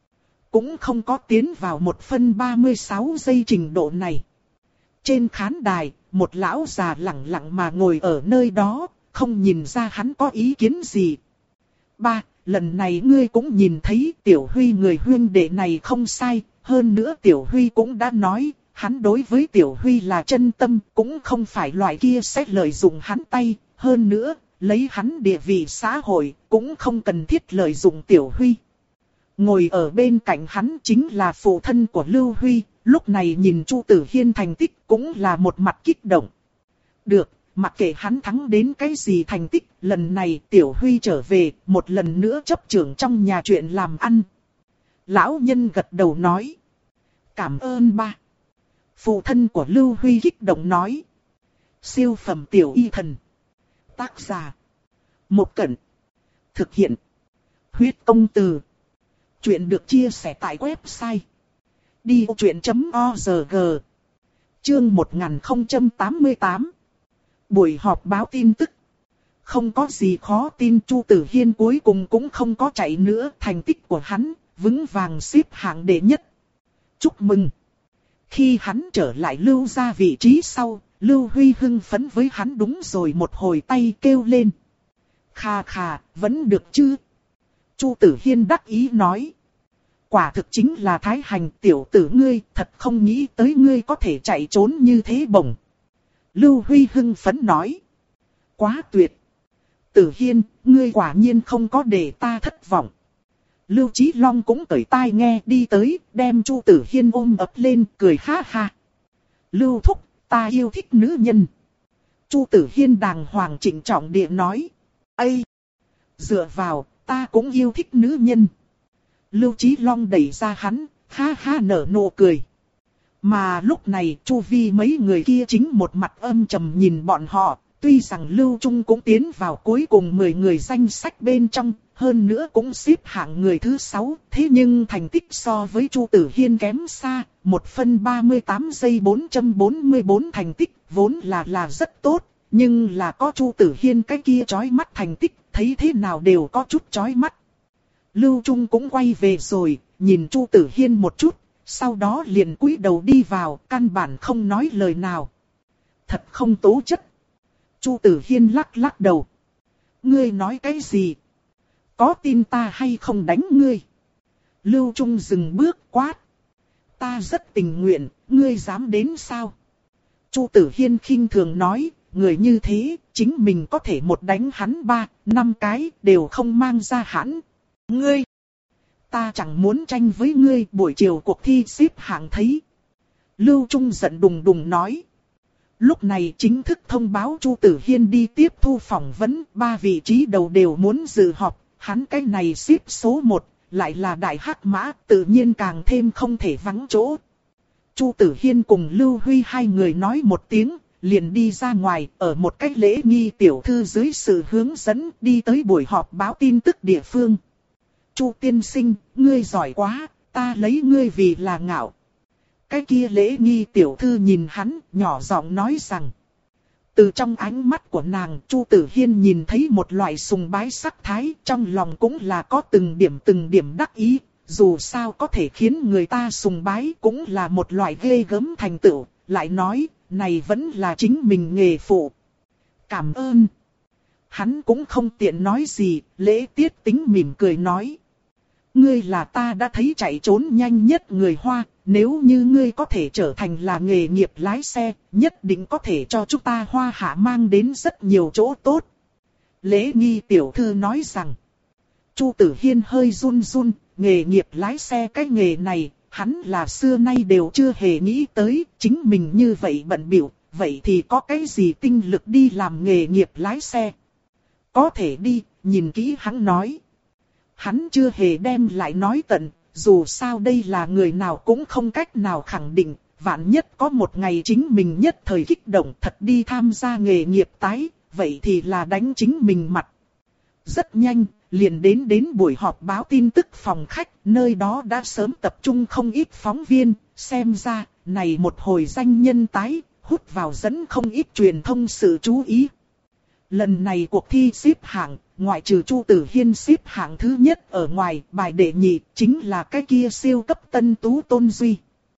Cũng không có tiến vào một phân ba mươi sáu giây trình độ này. Trên khán đài, một lão già lặng lặng mà ngồi ở nơi đó, không nhìn ra hắn có ý kiến gì. Ba, lần này ngươi cũng nhìn thấy Tiểu Huy người huynh đệ này không sai, hơn nữa Tiểu Huy cũng đã nói, hắn đối với Tiểu Huy là chân tâm, cũng không phải loại kia sẽ lợi dụng hắn tay, hơn nữa, lấy hắn địa vị xã hội, cũng không cần thiết lợi dụng Tiểu Huy. Ngồi ở bên cạnh hắn chính là phụ thân của Lưu Huy, lúc này nhìn Chu Tử Hiên thành tích cũng là một mặt kích động. Được, mặc kệ hắn thắng đến cái gì thành tích, lần này Tiểu Huy trở về, một lần nữa chấp trưởng trong nhà chuyện làm ăn. Lão nhân gật đầu nói. Cảm ơn ba. Phụ thân của Lưu Huy kích động nói. Siêu phẩm Tiểu Y Thần. Tác giả. Một Cẩn. Thực hiện. Huyết Công Từ. Chuyện được chia sẻ tại website đi vô chuyện chấm org. Chương một nghìn không trăm tám mươi tám. Buổi họp báo tin tức. Không có gì khó tin, Chu Tử Hiên cuối cùng cũng không có chạy nữa, thành tích của hắn vững vàng xếp hạng đệ nhất. Chúc mừng! Khi hắn trở lại Lưu gia vị trí sau, Lưu Huy hưng phấn với hắn đúng rồi một hồi tay kêu lên. Khà khà, vẫn được chứ? Chu Tử Hiên đắc ý nói. Quả thực chính là thái hành, tiểu tử ngươi, thật không nghĩ tới ngươi có thể chạy trốn như thế bổng. Lưu Huy hưng phấn nói. Quá tuyệt! Tử Hiên, ngươi quả nhiên không có để ta thất vọng. Lưu Chí Long cũng cởi tai nghe đi tới, đem Chu Tử Hiên ôm ấp lên, cười ha ha. Lưu thúc, ta yêu thích nữ nhân. Chu Tử Hiên đàng hoàng trịnh trọng địa nói. Ây! Dựa vào, ta cũng yêu thích nữ nhân. Lưu Chí Long đẩy ra hắn, ha ha nở nụ cười. Mà lúc này chu vi mấy người kia chính một mặt âm trầm nhìn bọn họ. Tuy rằng Lưu Trung cũng tiến vào cuối cùng mười người danh sách bên trong, hơn nữa cũng xếp hạng người thứ sáu, thế nhưng thành tích so với Chu Tử Hiên kém xa, một phân ba mươi tám giây bốn trăm bốn mươi bốn thành tích, vốn là là rất tốt, nhưng là có Chu Tử Hiên cái kia chói mắt thành tích, thấy thế nào đều có chút chói mắt. Lưu Trung cũng quay về rồi, nhìn Chu Tử Hiên một chút, sau đó liền cúi đầu đi vào, căn bản không nói lời nào. Thật không tố chất. Chu Tử Hiên lắc lắc đầu. Ngươi nói cái gì? Có tin ta hay không đánh ngươi? Lưu Trung dừng bước quát. Ta rất tình nguyện, ngươi dám đến sao? Chu Tử Hiên khinh thường nói, người như thế, chính mình có thể một đánh hắn ba, năm cái, đều không mang ra hãn. Ngươi! Ta chẳng muốn tranh với ngươi, buổi chiều cuộc thi xếp hạng thấy. Lưu Trung giận đùng đùng nói. Lúc này chính thức thông báo Chu Tử Hiên đi tiếp thu phỏng vấn, ba vị trí đầu đều muốn dự họp, hắn cái này xếp số một, lại là đại hắc mã, tự nhiên càng thêm không thể vắng chỗ. Chu Tử Hiên cùng Lưu Huy hai người nói một tiếng, liền đi ra ngoài, ở một cách lễ nghi tiểu thư dưới sự hướng dẫn đi tới buổi họp báo tin tức địa phương. Chu tiên sinh, ngươi giỏi quá, ta lấy ngươi vì là ngạo. Cái kia lễ nghi tiểu thư nhìn hắn, nhỏ giọng nói rằng. Từ trong ánh mắt của nàng, Chu Tử Hiên nhìn thấy một loại sùng bái sắc thái, trong lòng cũng là có từng điểm từng điểm đắc ý. Dù sao có thể khiến người ta sùng bái cũng là một loại ghê gớm thành tựu, lại nói, này vẫn là chính mình nghề phụ. Cảm ơn. Hắn cũng không tiện nói gì, lễ tiết tính mỉm cười nói. Ngươi là ta đã thấy chạy trốn nhanh nhất người Hoa, nếu như ngươi có thể trở thành là nghề nghiệp lái xe, nhất định có thể cho chúng ta Hoa Hạ mang đến rất nhiều chỗ tốt. Lễ nghi tiểu thư nói rằng, Chu Tử Hiên hơi run run, nghề nghiệp lái xe cái nghề này, hắn là xưa nay đều chưa hề nghĩ tới, chính mình như vậy bận bịu, vậy thì có cái gì tinh lực đi làm nghề nghiệp lái xe. Có thể đi, nhìn kỹ hắn nói. Hắn chưa hề đem lại nói tận, dù sao đây là người nào cũng không cách nào khẳng định, vạn nhất có một ngày chính mình nhất thời kích động thật đi tham gia nghề nghiệp tái, vậy thì là đánh chính mình mặt. Rất nhanh, liền đến đến buổi họp báo tin tức phòng khách, nơi đó đã sớm tập trung không ít phóng viên, xem ra, này một hồi danh nhân tái, hút vào dẫn không ít truyền thông sự chú ý. Lần này cuộc thi xếp hạng, ngoại trừ Chu Tử Hiên xếp hạng thứ nhất ở ngoài, bài đệ nhị chính là cái kia siêu cấp tân tú Tôn Duy.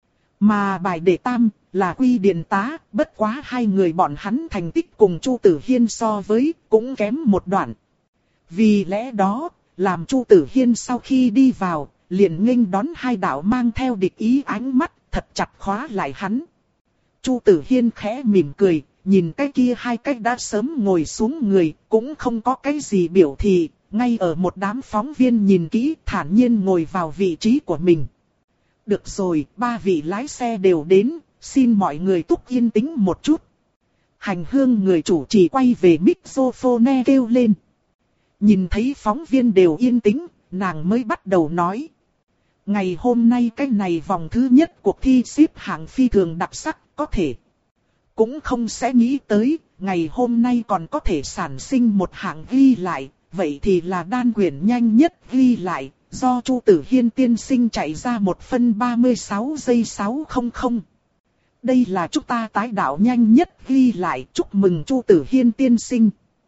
Mà bài đệ tam là Quy Điền Tá, bất quá hai người bọn hắn thành tích cùng Chu Tử Hiên so với cũng kém một đoạn. Vì lẽ đó, làm Chu Tử Hiên sau khi đi vào, liền nghênh đón hai đạo mang theo địch ý ánh mắt, thật chặt khóa lại hắn. Chu Tử Hiên khẽ mỉm cười. Nhìn cái kia hai cách đã sớm ngồi xuống người, cũng không có cái gì biểu thị, ngay ở một đám phóng viên nhìn kỹ thản nhiên ngồi vào vị trí của mình. Được rồi, ba vị lái xe đều đến, xin mọi người túc yên tĩnh một chút. Hành hương người chủ trì quay về microphone kêu lên. Nhìn thấy phóng viên đều yên tĩnh, nàng mới bắt đầu nói. Ngày hôm nay cái này vòng thứ nhất cuộc thi xếp hạng phi thường đặc sắc, có thể. Cũng không sẽ nghĩ tới, ngày hôm nay còn có thể sản sinh một hạng ghi lại, vậy thì là đan quyển nhanh nhất ghi lại, do Chu Tử Hiên tiên sinh chạy ra một phân ba mươi sáu giây sáu trăm. Đây là chúng ta tái đạo nhanh nhất ghi lại, chúc mừng Chu Tử Hiên tiên sinh.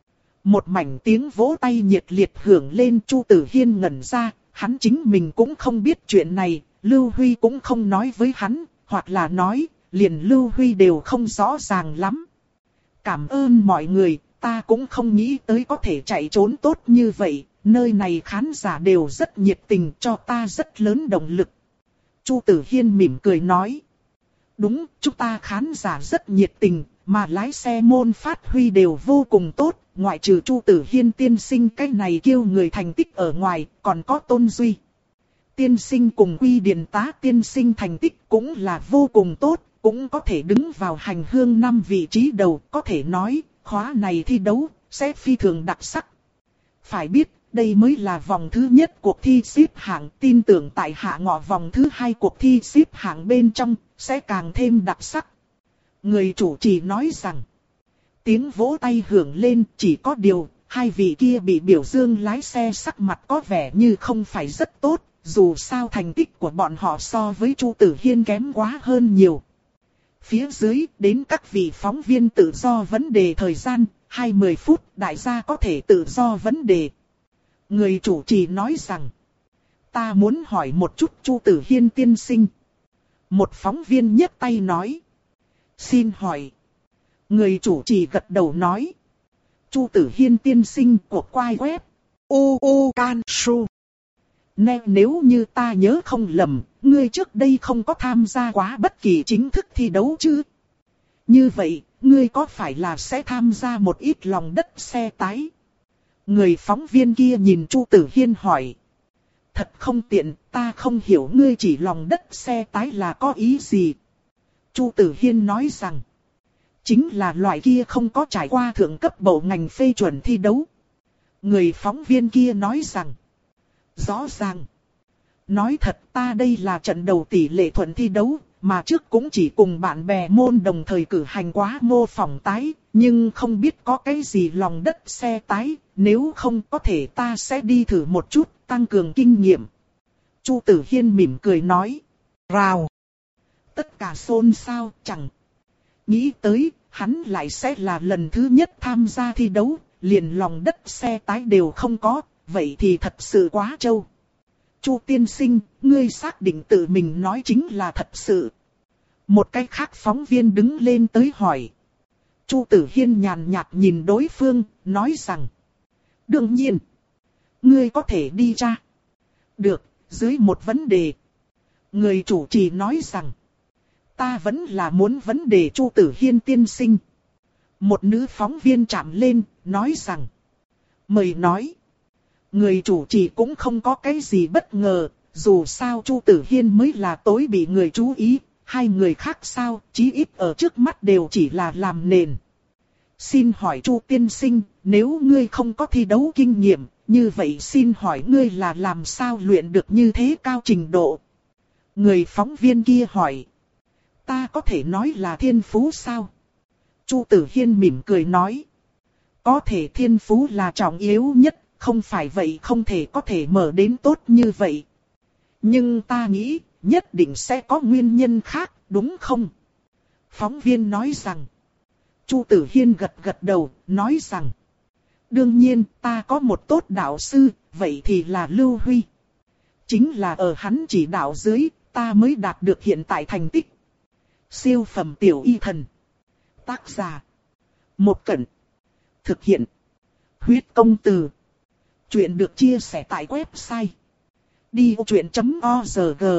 Một mảnh tiếng vỗ tay nhiệt liệt hưởng lên. Chu Tử Hiên ngẩn ra, hắn chính mình cũng không biết chuyện này, Lưu Huy cũng không nói với hắn, hoặc là nói, liền Lưu Huy đều không rõ ràng lắm. Cảm ơn mọi người, ta cũng không nghĩ tới có thể chạy trốn tốt như vậy, nơi này khán giả đều rất nhiệt tình, cho ta rất lớn động lực. Chu Tử Hiên mỉm cười nói. Đúng, chúng ta khán giả rất nhiệt tình, mà lái xe môn phát huy đều vô cùng tốt, ngoại trừ Chu Tử Hiên tiên sinh cái này kêu người thành tích ở ngoài, còn có Tôn Duy tiên sinh cùng Quy Điền tá tiên sinh thành tích cũng là vô cùng tốt, cũng có thể đứng vào hành hương năm vị trí đầu, có thể nói, khóa này thi đấu, sẽ phi thường đặc sắc. Phải biết, đây mới là vòng thứ nhất cuộc thi xếp hạng, tin tưởng tại hạ ngọ vòng thứ hai cuộc thi xếp hạng bên trong, sẽ càng thêm đặc sắc. Người chủ trì nói rằng, tiếng vỗ tay hưởng lên, chỉ có điều, hai vị kia bị biểu dương lái xe sắc mặt có vẻ như không phải rất tốt, dù sao thành tích của bọn họ so với Chu Tử Hiên kém quá hơn nhiều. Phía dưới, đến các vị phóng viên tự do vấn đề thời gian, hai mươi phút, đại gia có thể tự do vấn đề. Người chủ trì nói rằng, ta muốn hỏi một chút Chu Tử Hiên tiên sinh. Một phóng viên nhấc tay nói, xin hỏi. Người chủ trì gật đầu nói, Chu Tử Hiên tiên sinh của quai web u u can su. Nè, nếu như ta nhớ không lầm, ngươi trước đây không có tham gia quá bất kỳ chính thức thi đấu chứ? Như vậy, ngươi có phải là sẽ tham gia một ít lòng đất xe tái? Người phóng viên kia nhìn Chu Tử Hiên hỏi. Thật không tiện, ta không hiểu ngươi chỉ lòng đất xe tái là có ý gì. Chu Tử Hiên nói rằng, chính là loại kia không có trải qua thượng cấp bộ ngành phê chuẩn thi đấu. Người phóng viên kia nói rằng, rõ ràng. Nói thật, ta đây là trận đầu tỷ lệ thuận thi đấu, mà trước cũng chỉ cùng bạn bè môn đồng thời cử hành quá mô phỏng tái, nhưng không biết có cái gì lòng đất xe tái, nếu không có thể ta sẽ đi thử một chút, tăng cường kinh nghiệm. Chu Tử Hiên mỉm cười nói. Rào. Tất cả xôn xao, chẳng nghĩ tới, hắn lại sẽ là lần thứ nhất tham gia thi đấu, liền lòng đất xe tái đều không có, vậy thì thật sự quá trâu. Chu tiên sinh, ngươi xác định tự mình nói chính là thật sự. Một cái khác phóng viên đứng lên tới hỏi. Chu Tử Hiên nhàn nhạt nhìn đối phương, nói rằng, đương nhiên, ngươi có thể đi ra. Được, dưới một vấn đề. Người chủ trì nói rằng, ta vẫn là muốn vấn đề Chu Tử Hiên tiên sinh. Một nữ phóng viên chạm lên, nói rằng, mời nói. Người chủ trì cũng không có cái gì bất ngờ, dù sao Chu Tử Hiên mới là tối bị người chú ý, hai người khác sao, chí ít ở trước mắt đều chỉ là làm nền. Xin hỏi Chu tiên sinh, nếu ngươi không có thi đấu kinh nghiệm, như vậy xin hỏi ngươi là làm sao luyện được như thế cao trình độ? Người phóng viên kia hỏi, ta có thể nói là thiên phú sao? Chu Tử Hiên mỉm cười nói, có thể thiên phú là trọng yếu nhất. Không phải vậy không thể có thể mở đến tốt như vậy. Nhưng ta nghĩ, nhất định sẽ có nguyên nhân khác, đúng không? Phóng viên nói rằng. Chu Tử Hiên gật gật đầu, nói rằng. Đương nhiên, ta có một tốt đạo sư, vậy thì là Lưu Huy. Chính là ở hắn chỉ đạo dưới, ta mới đạt được hiện tại thành tích. Siêu phẩm tiểu y thần. Tác giả. Một Cẩn. Thực hiện. Huyết công từ. Chuyện được chia sẻ tại website đi ô chuyện chấm org.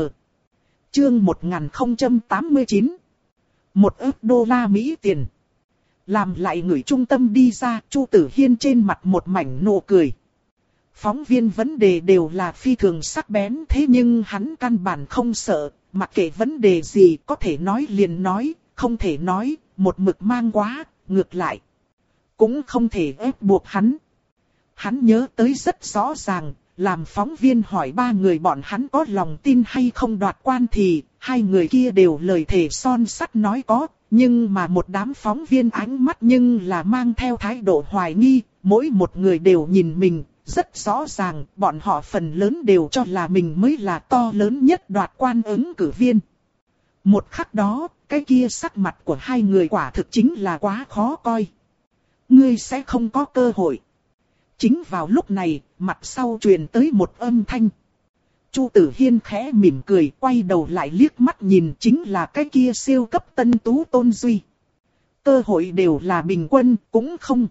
Chương một nghìn không trăm tám mươi chín. Một ức đô la Mỹ tiền. Làm lại người trung tâm đi ra, Chu Tử Hiên trên mặt một mảnh nụ cười. Phóng viên vấn đề đều là phi thường sắc bén, thế nhưng hắn căn bản không sợ, mặc kệ vấn đề gì có thể nói liền nói, không thể nói, một mực mang quá, ngược lại. Cũng không thể ép buộc hắn. Hắn nhớ tới rất rõ ràng, làm phóng viên hỏi ba người bọn hắn có lòng tin hay không đoạt quan thì, hai người kia đều lời thề son sắt nói có, nhưng mà một đám phóng viên ánh mắt nhưng là mang theo thái độ hoài nghi, mỗi một người đều nhìn mình, rất rõ ràng, bọn họ phần lớn đều cho là mình mới là to lớn nhất đoạt quan ứng cử viên. Một khắc đó, cái kia sắc mặt của hai người quả thực chính là quá khó coi. Ngươi sẽ không có cơ hội. Chính vào lúc này, mặt sau truyền tới một âm thanh. Chu Tử Hiên khẽ mỉm cười, quay đầu lại liếc mắt nhìn, chính là cái kia siêu cấp tân tú Tôn Duy. Cơ hội đều là bình quân, cũng không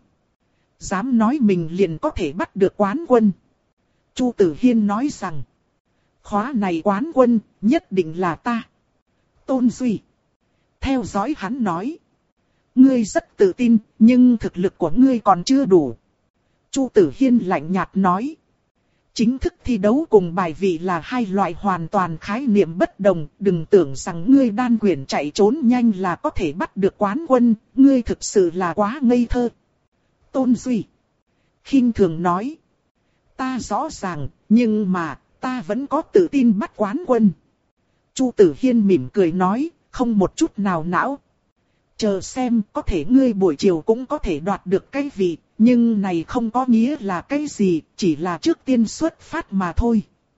dám nói mình liền có thể bắt được quán quân. Chu Tử Hiên nói rằng, khóa này quán quân, nhất định là ta. Tôn Duy theo dõi hắn nói, ngươi rất tự tin, nhưng thực lực của ngươi còn chưa đủ. Chu Tử Hiên lạnh nhạt nói, chính thức thi đấu cùng bài vị là hai loại hoàn toàn khái niệm bất đồng, đừng tưởng rằng ngươi đan quyền chạy trốn nhanh là có thể bắt được quán quân, ngươi thực sự là quá ngây thơ. Tôn Duy khinh thường nói, ta rõ ràng, nhưng mà, ta vẫn có tự tin bắt quán quân. Chu Tử Hiên mỉm cười nói, không một chút nào não. Chờ xem, có thể ngươi buổi chiều cũng có thể đoạt được cái vị, nhưng này không có nghĩa là cái gì, chỉ là trước tiên xuất phát mà thôi.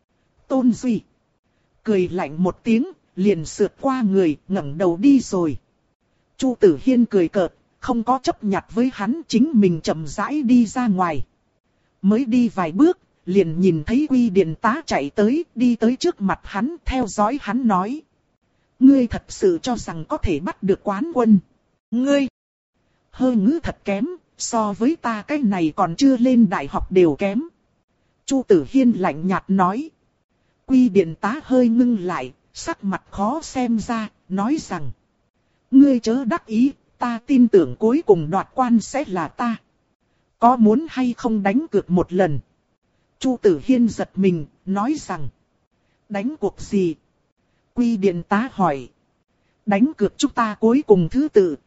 Tôn Duy cười lạnh một tiếng, liền sượt qua người, ngẩng đầu đi rồi. Chu Tử Hiên cười cợt, không có chấp nhặt với hắn, chính mình chậm rãi đi ra ngoài. Mới đi vài bước, liền nhìn thấy Quy Điền Tá chạy tới, đi tới trước mặt hắn, theo dõi hắn nói. Ngươi thật sự cho rằng có thể bắt được quán quân. Ngươi hơi ngữ thật kém, so với ta cái này còn chưa lên đại học đều kém. Chu Tử Hiên lạnh nhạt nói. Quy Điền Tá hơi ngưng lại, sắc mặt khó xem ra, nói rằng. Ngươi chớ đắc ý, ta tin tưởng cuối cùng đoạt quan sẽ là ta. Có muốn hay không đánh cược một lần? Chu Tử Hiên giật mình, nói rằng. Đánh cuộc gì? Quy Điền Tá hỏi. Đánh cược chúng ta cuối cùng thứ tự.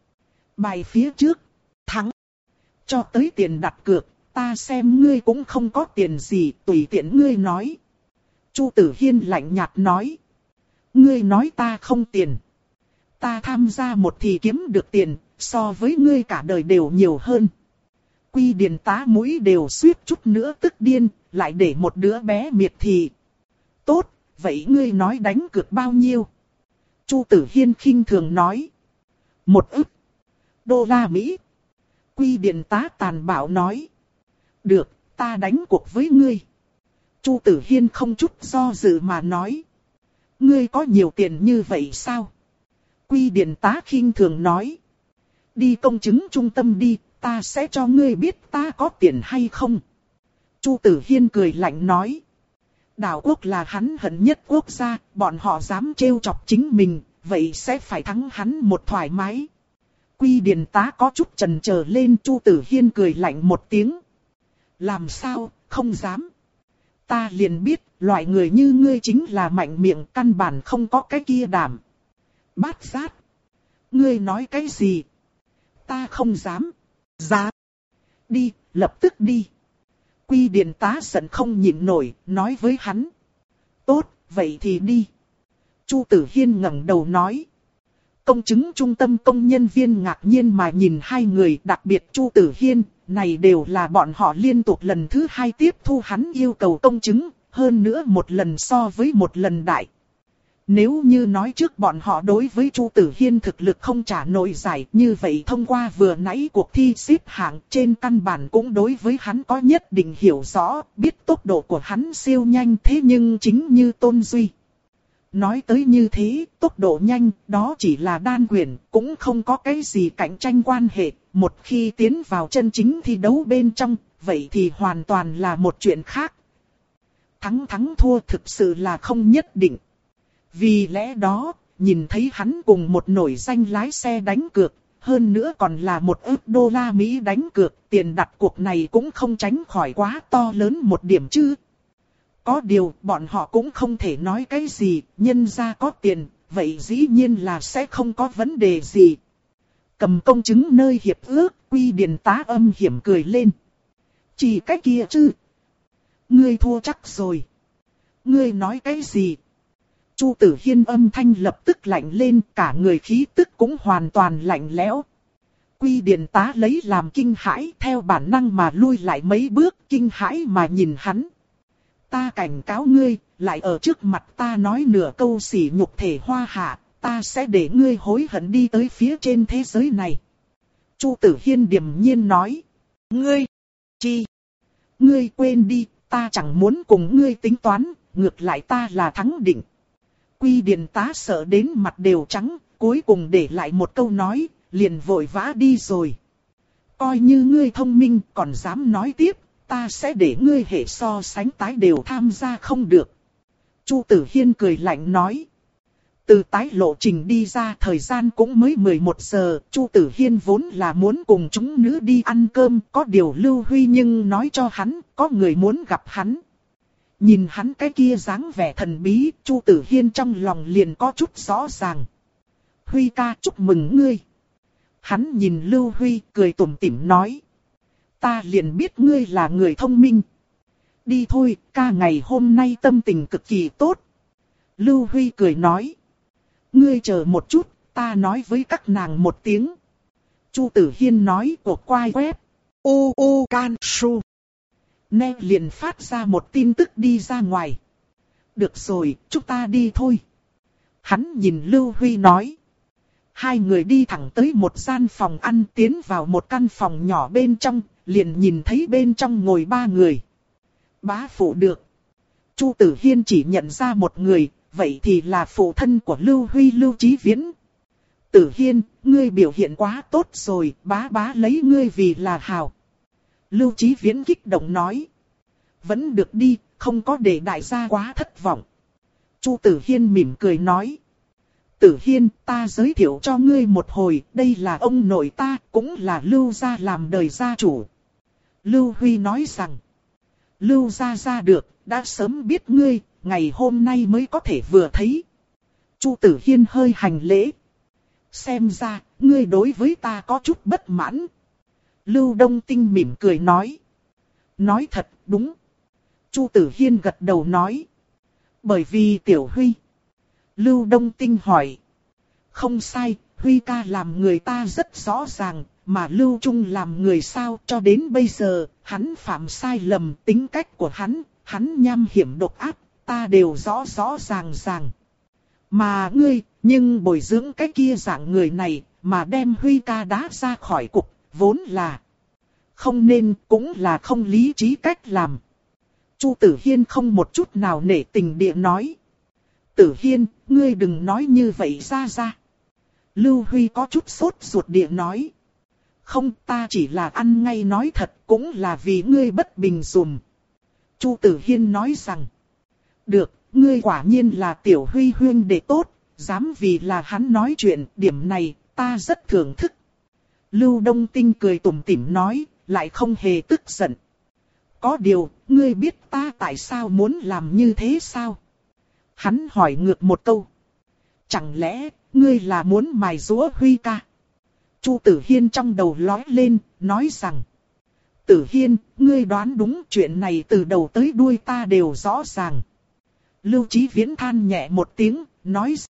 Bài phía trước, thắng. Cho tới tiền đặt cược, ta xem ngươi cũng không có tiền gì, tùy tiện ngươi nói. Chu Tử Hiên lạnh nhạt nói. Ngươi nói ta không tiền. Ta tham gia một thì kiếm được tiền, so với ngươi cả đời đều nhiều hơn. Quy Điền Tá mũi đều suýt chút nữa tức điên, lại để một đứa bé miệt thị. Tốt, vậy ngươi nói đánh cược bao nhiêu? Chu Tử Hiên khinh thường nói. Một ức đô la Mỹ. Quy Điền Tá tàn bạo nói. Được, ta đánh cuộc với ngươi. Chu Tử Hiên không chút do dự mà nói. Ngươi có nhiều tiền như vậy sao? Quy Điền Tá khinh thường nói. Đi công chứng trung tâm đi, ta sẽ cho ngươi biết ta có tiền hay không. Chu Tử Hiên cười lạnh nói. Đảo quốc là hắn hận nhất quốc gia, bọn họ dám trêu chọc chính mình, vậy sẽ phải thắng hắn một thoải mái. Quy Điền Tá có chút chần chờ lên. Chu Tử Hiên cười lạnh một tiếng. Làm sao, không dám. Ta liền biết, loại người như ngươi chính là mạnh miệng, căn bản không có cái kia đảm. Bát Giác. Ngươi nói cái gì? Ta không dám. Dám. Đi, lập tức đi. Quy Điền Tá giận không nhịn nổi, nói với hắn. Tốt, vậy thì đi. Chu Tử Hiên ngẩng đầu nói. Công chứng trung tâm công nhân viên ngạc nhiên mà nhìn hai người, đặc biệt Chu Tử Hiên, này đều là bọn họ liên tục lần thứ hai tiếp thu hắn yêu cầu công chứng, hơn nữa một lần so với một lần đại. Nếu như nói trước bọn họ đối với Chu Tử Hiên thực lực không trả nổi giải, như vậy thông qua vừa nãy cuộc thi xếp hạng trên căn bản cũng đối với hắn có nhất định hiểu rõ, biết tốc độ của hắn siêu nhanh, thế nhưng chính như Tôn Duy. Nói tới như thế, tốc độ nhanh, đó chỉ là đan quyền, cũng không có cái gì cạnh tranh quan hệ, một khi tiến vào chân chính thi đấu bên trong, vậy thì hoàn toàn là một chuyện khác. Thắng thắng thua thực sự là không nhất định. Vì lẽ đó, nhìn thấy hắn cùng một nổi danh lái xe đánh cược, hơn nữa còn là một ức đô la Mỹ đánh cược, tiền đặt cuộc này cũng không tránh khỏi quá to lớn một điểm chứ. Có điều, bọn họ cũng không thể nói cái gì, nhân ra có tiền, vậy dĩ nhiên là sẽ không có vấn đề gì. Cầm công chứng nơi hiệp ước, Quy Điền Tá âm hiểm cười lên. Chỉ cái kia chứ. Ngươi thua chắc rồi. Ngươi nói cái gì? Chu Tử Hiên âm thanh lập tức lạnh lên, cả người khí tức cũng hoàn toàn lạnh lẽo. Quy Điền Tá lấy làm kinh hãi, theo bản năng mà lui lại mấy bước, kinh hãi mà nhìn hắn. Ta cảnh cáo ngươi, lại ở trước mặt ta nói nửa câu sỉ nhục thể hoa hạ, ta sẽ để ngươi hối hận đi tới phía trên thế giới này. Chu Tử Hiên điềm nhiên nói. Ngươi, chi, Ngươi quên đi, ta chẳng muốn cùng ngươi tính toán, ngược lại ta là thắng định. Quy Điền tá sợ đến mặt đều trắng, cuối cùng để lại một câu nói, liền vội vã đi rồi. Coi như ngươi thông minh còn dám nói tiếp, ta sẽ để ngươi hệ so sánh tái đều tham gia không được. Chu Tử Hiên cười lạnh nói. Từ tái lộ trình đi ra thời gian cũng mới mười một giờ, Chu Tử Hiên vốn là muốn cùng chúng nữ đi ăn cơm, có điều Lưu Huy nhưng nói cho hắn, có người muốn gặp hắn. Nhìn hắn cái kia dáng vẻ thần bí, Chu Tử Hiên trong lòng liền có chút rõ ràng. Huy ca chúc mừng ngươi. Hắn nhìn Lưu Huy cười tủm tỉm nói. Ta liền biết ngươi là người thông minh. Đi thôi, ca ngày hôm nay tâm tình cực kỳ tốt. Lưu Huy cười nói. Ngươi chờ một chút, ta nói với các nàng một tiếng. Chu Tử Hiên nói cuộc quay web. Ô ô can su. Nè liền phát ra một tin tức đi ra ngoài. Được rồi, chúng ta đi thôi. Hắn nhìn Lưu Huy nói. Hai người đi thẳng tới một gian phòng ăn, tiến vào một căn phòng nhỏ bên trong, liền nhìn thấy bên trong ngồi ba người. Bá phụ được. Chu Tử Hiên chỉ nhận ra một người, vậy thì là phụ thân của Lưu Huy Lưu Chí Viễn. Tử Hiên, ngươi biểu hiện quá tốt rồi, bá bá lấy ngươi vì là hào. Lưu Chí Viễn kích động nói. Vẫn được đi, không có để đại gia quá thất vọng. Chu Tử Hiên mỉm cười nói. Tử Hiên, ta giới thiệu cho ngươi một hồi, đây là ông nội ta, cũng là Lưu gia làm đời gia chủ. Lưu Huy nói rằng. Lưu gia gia được, đã sớm biết ngươi, ngày hôm nay mới có thể vừa thấy. Chu Tử Hiên hơi hành lễ. Xem ra, ngươi đối với ta có chút bất mãn. Lưu Đông Tinh mỉm cười nói. Nói thật, đúng. Chu Tử Hiên gật đầu nói. Bởi vì Tiểu Huy. Lưu Đông Tinh hỏi. Không sai, Huy ca làm người ta rất rõ ràng, mà Lưu Trung làm người sao cho đến bây giờ, hắn phạm sai lầm tính cách của hắn, hắn nham hiểm độc ác, ta đều rõ rõ ràng ràng. Mà ngươi, nhưng bồi dưỡng cái kia dạng người này, mà đem Huy ca đá ra khỏi cục, vốn là không nên, cũng là không lý trí cách làm. Chu Tử Hiên không một chút nào nể tình địa nói. Tử Hiên, ngươi đừng nói như vậy ra ra. Lưu Huy có chút sốt ruột địa nói. Không, ta chỉ là ăn ngay nói thật, cũng là vì ngươi bất bình dùm. Chu Tử Hiên nói rằng. Được, ngươi quả nhiên là Tiểu Huy huynh đệ tốt, dám vì là hắn nói chuyện, điểm này, ta rất thưởng thức. Lưu Đông Tinh cười tủm tỉm nói, lại không hề tức giận. Có điều, ngươi biết ta tại sao muốn làm như thế sao? Hắn hỏi ngược một câu. Chẳng lẽ, ngươi là muốn mài giũa Huy ca? Chu Tử Hiên trong đầu lói lên, nói rằng. Tử Hiên, ngươi đoán đúng, chuyện này từ đầu tới đuôi ta đều rõ ràng. Lưu Chí Viễn than nhẹ một tiếng, nói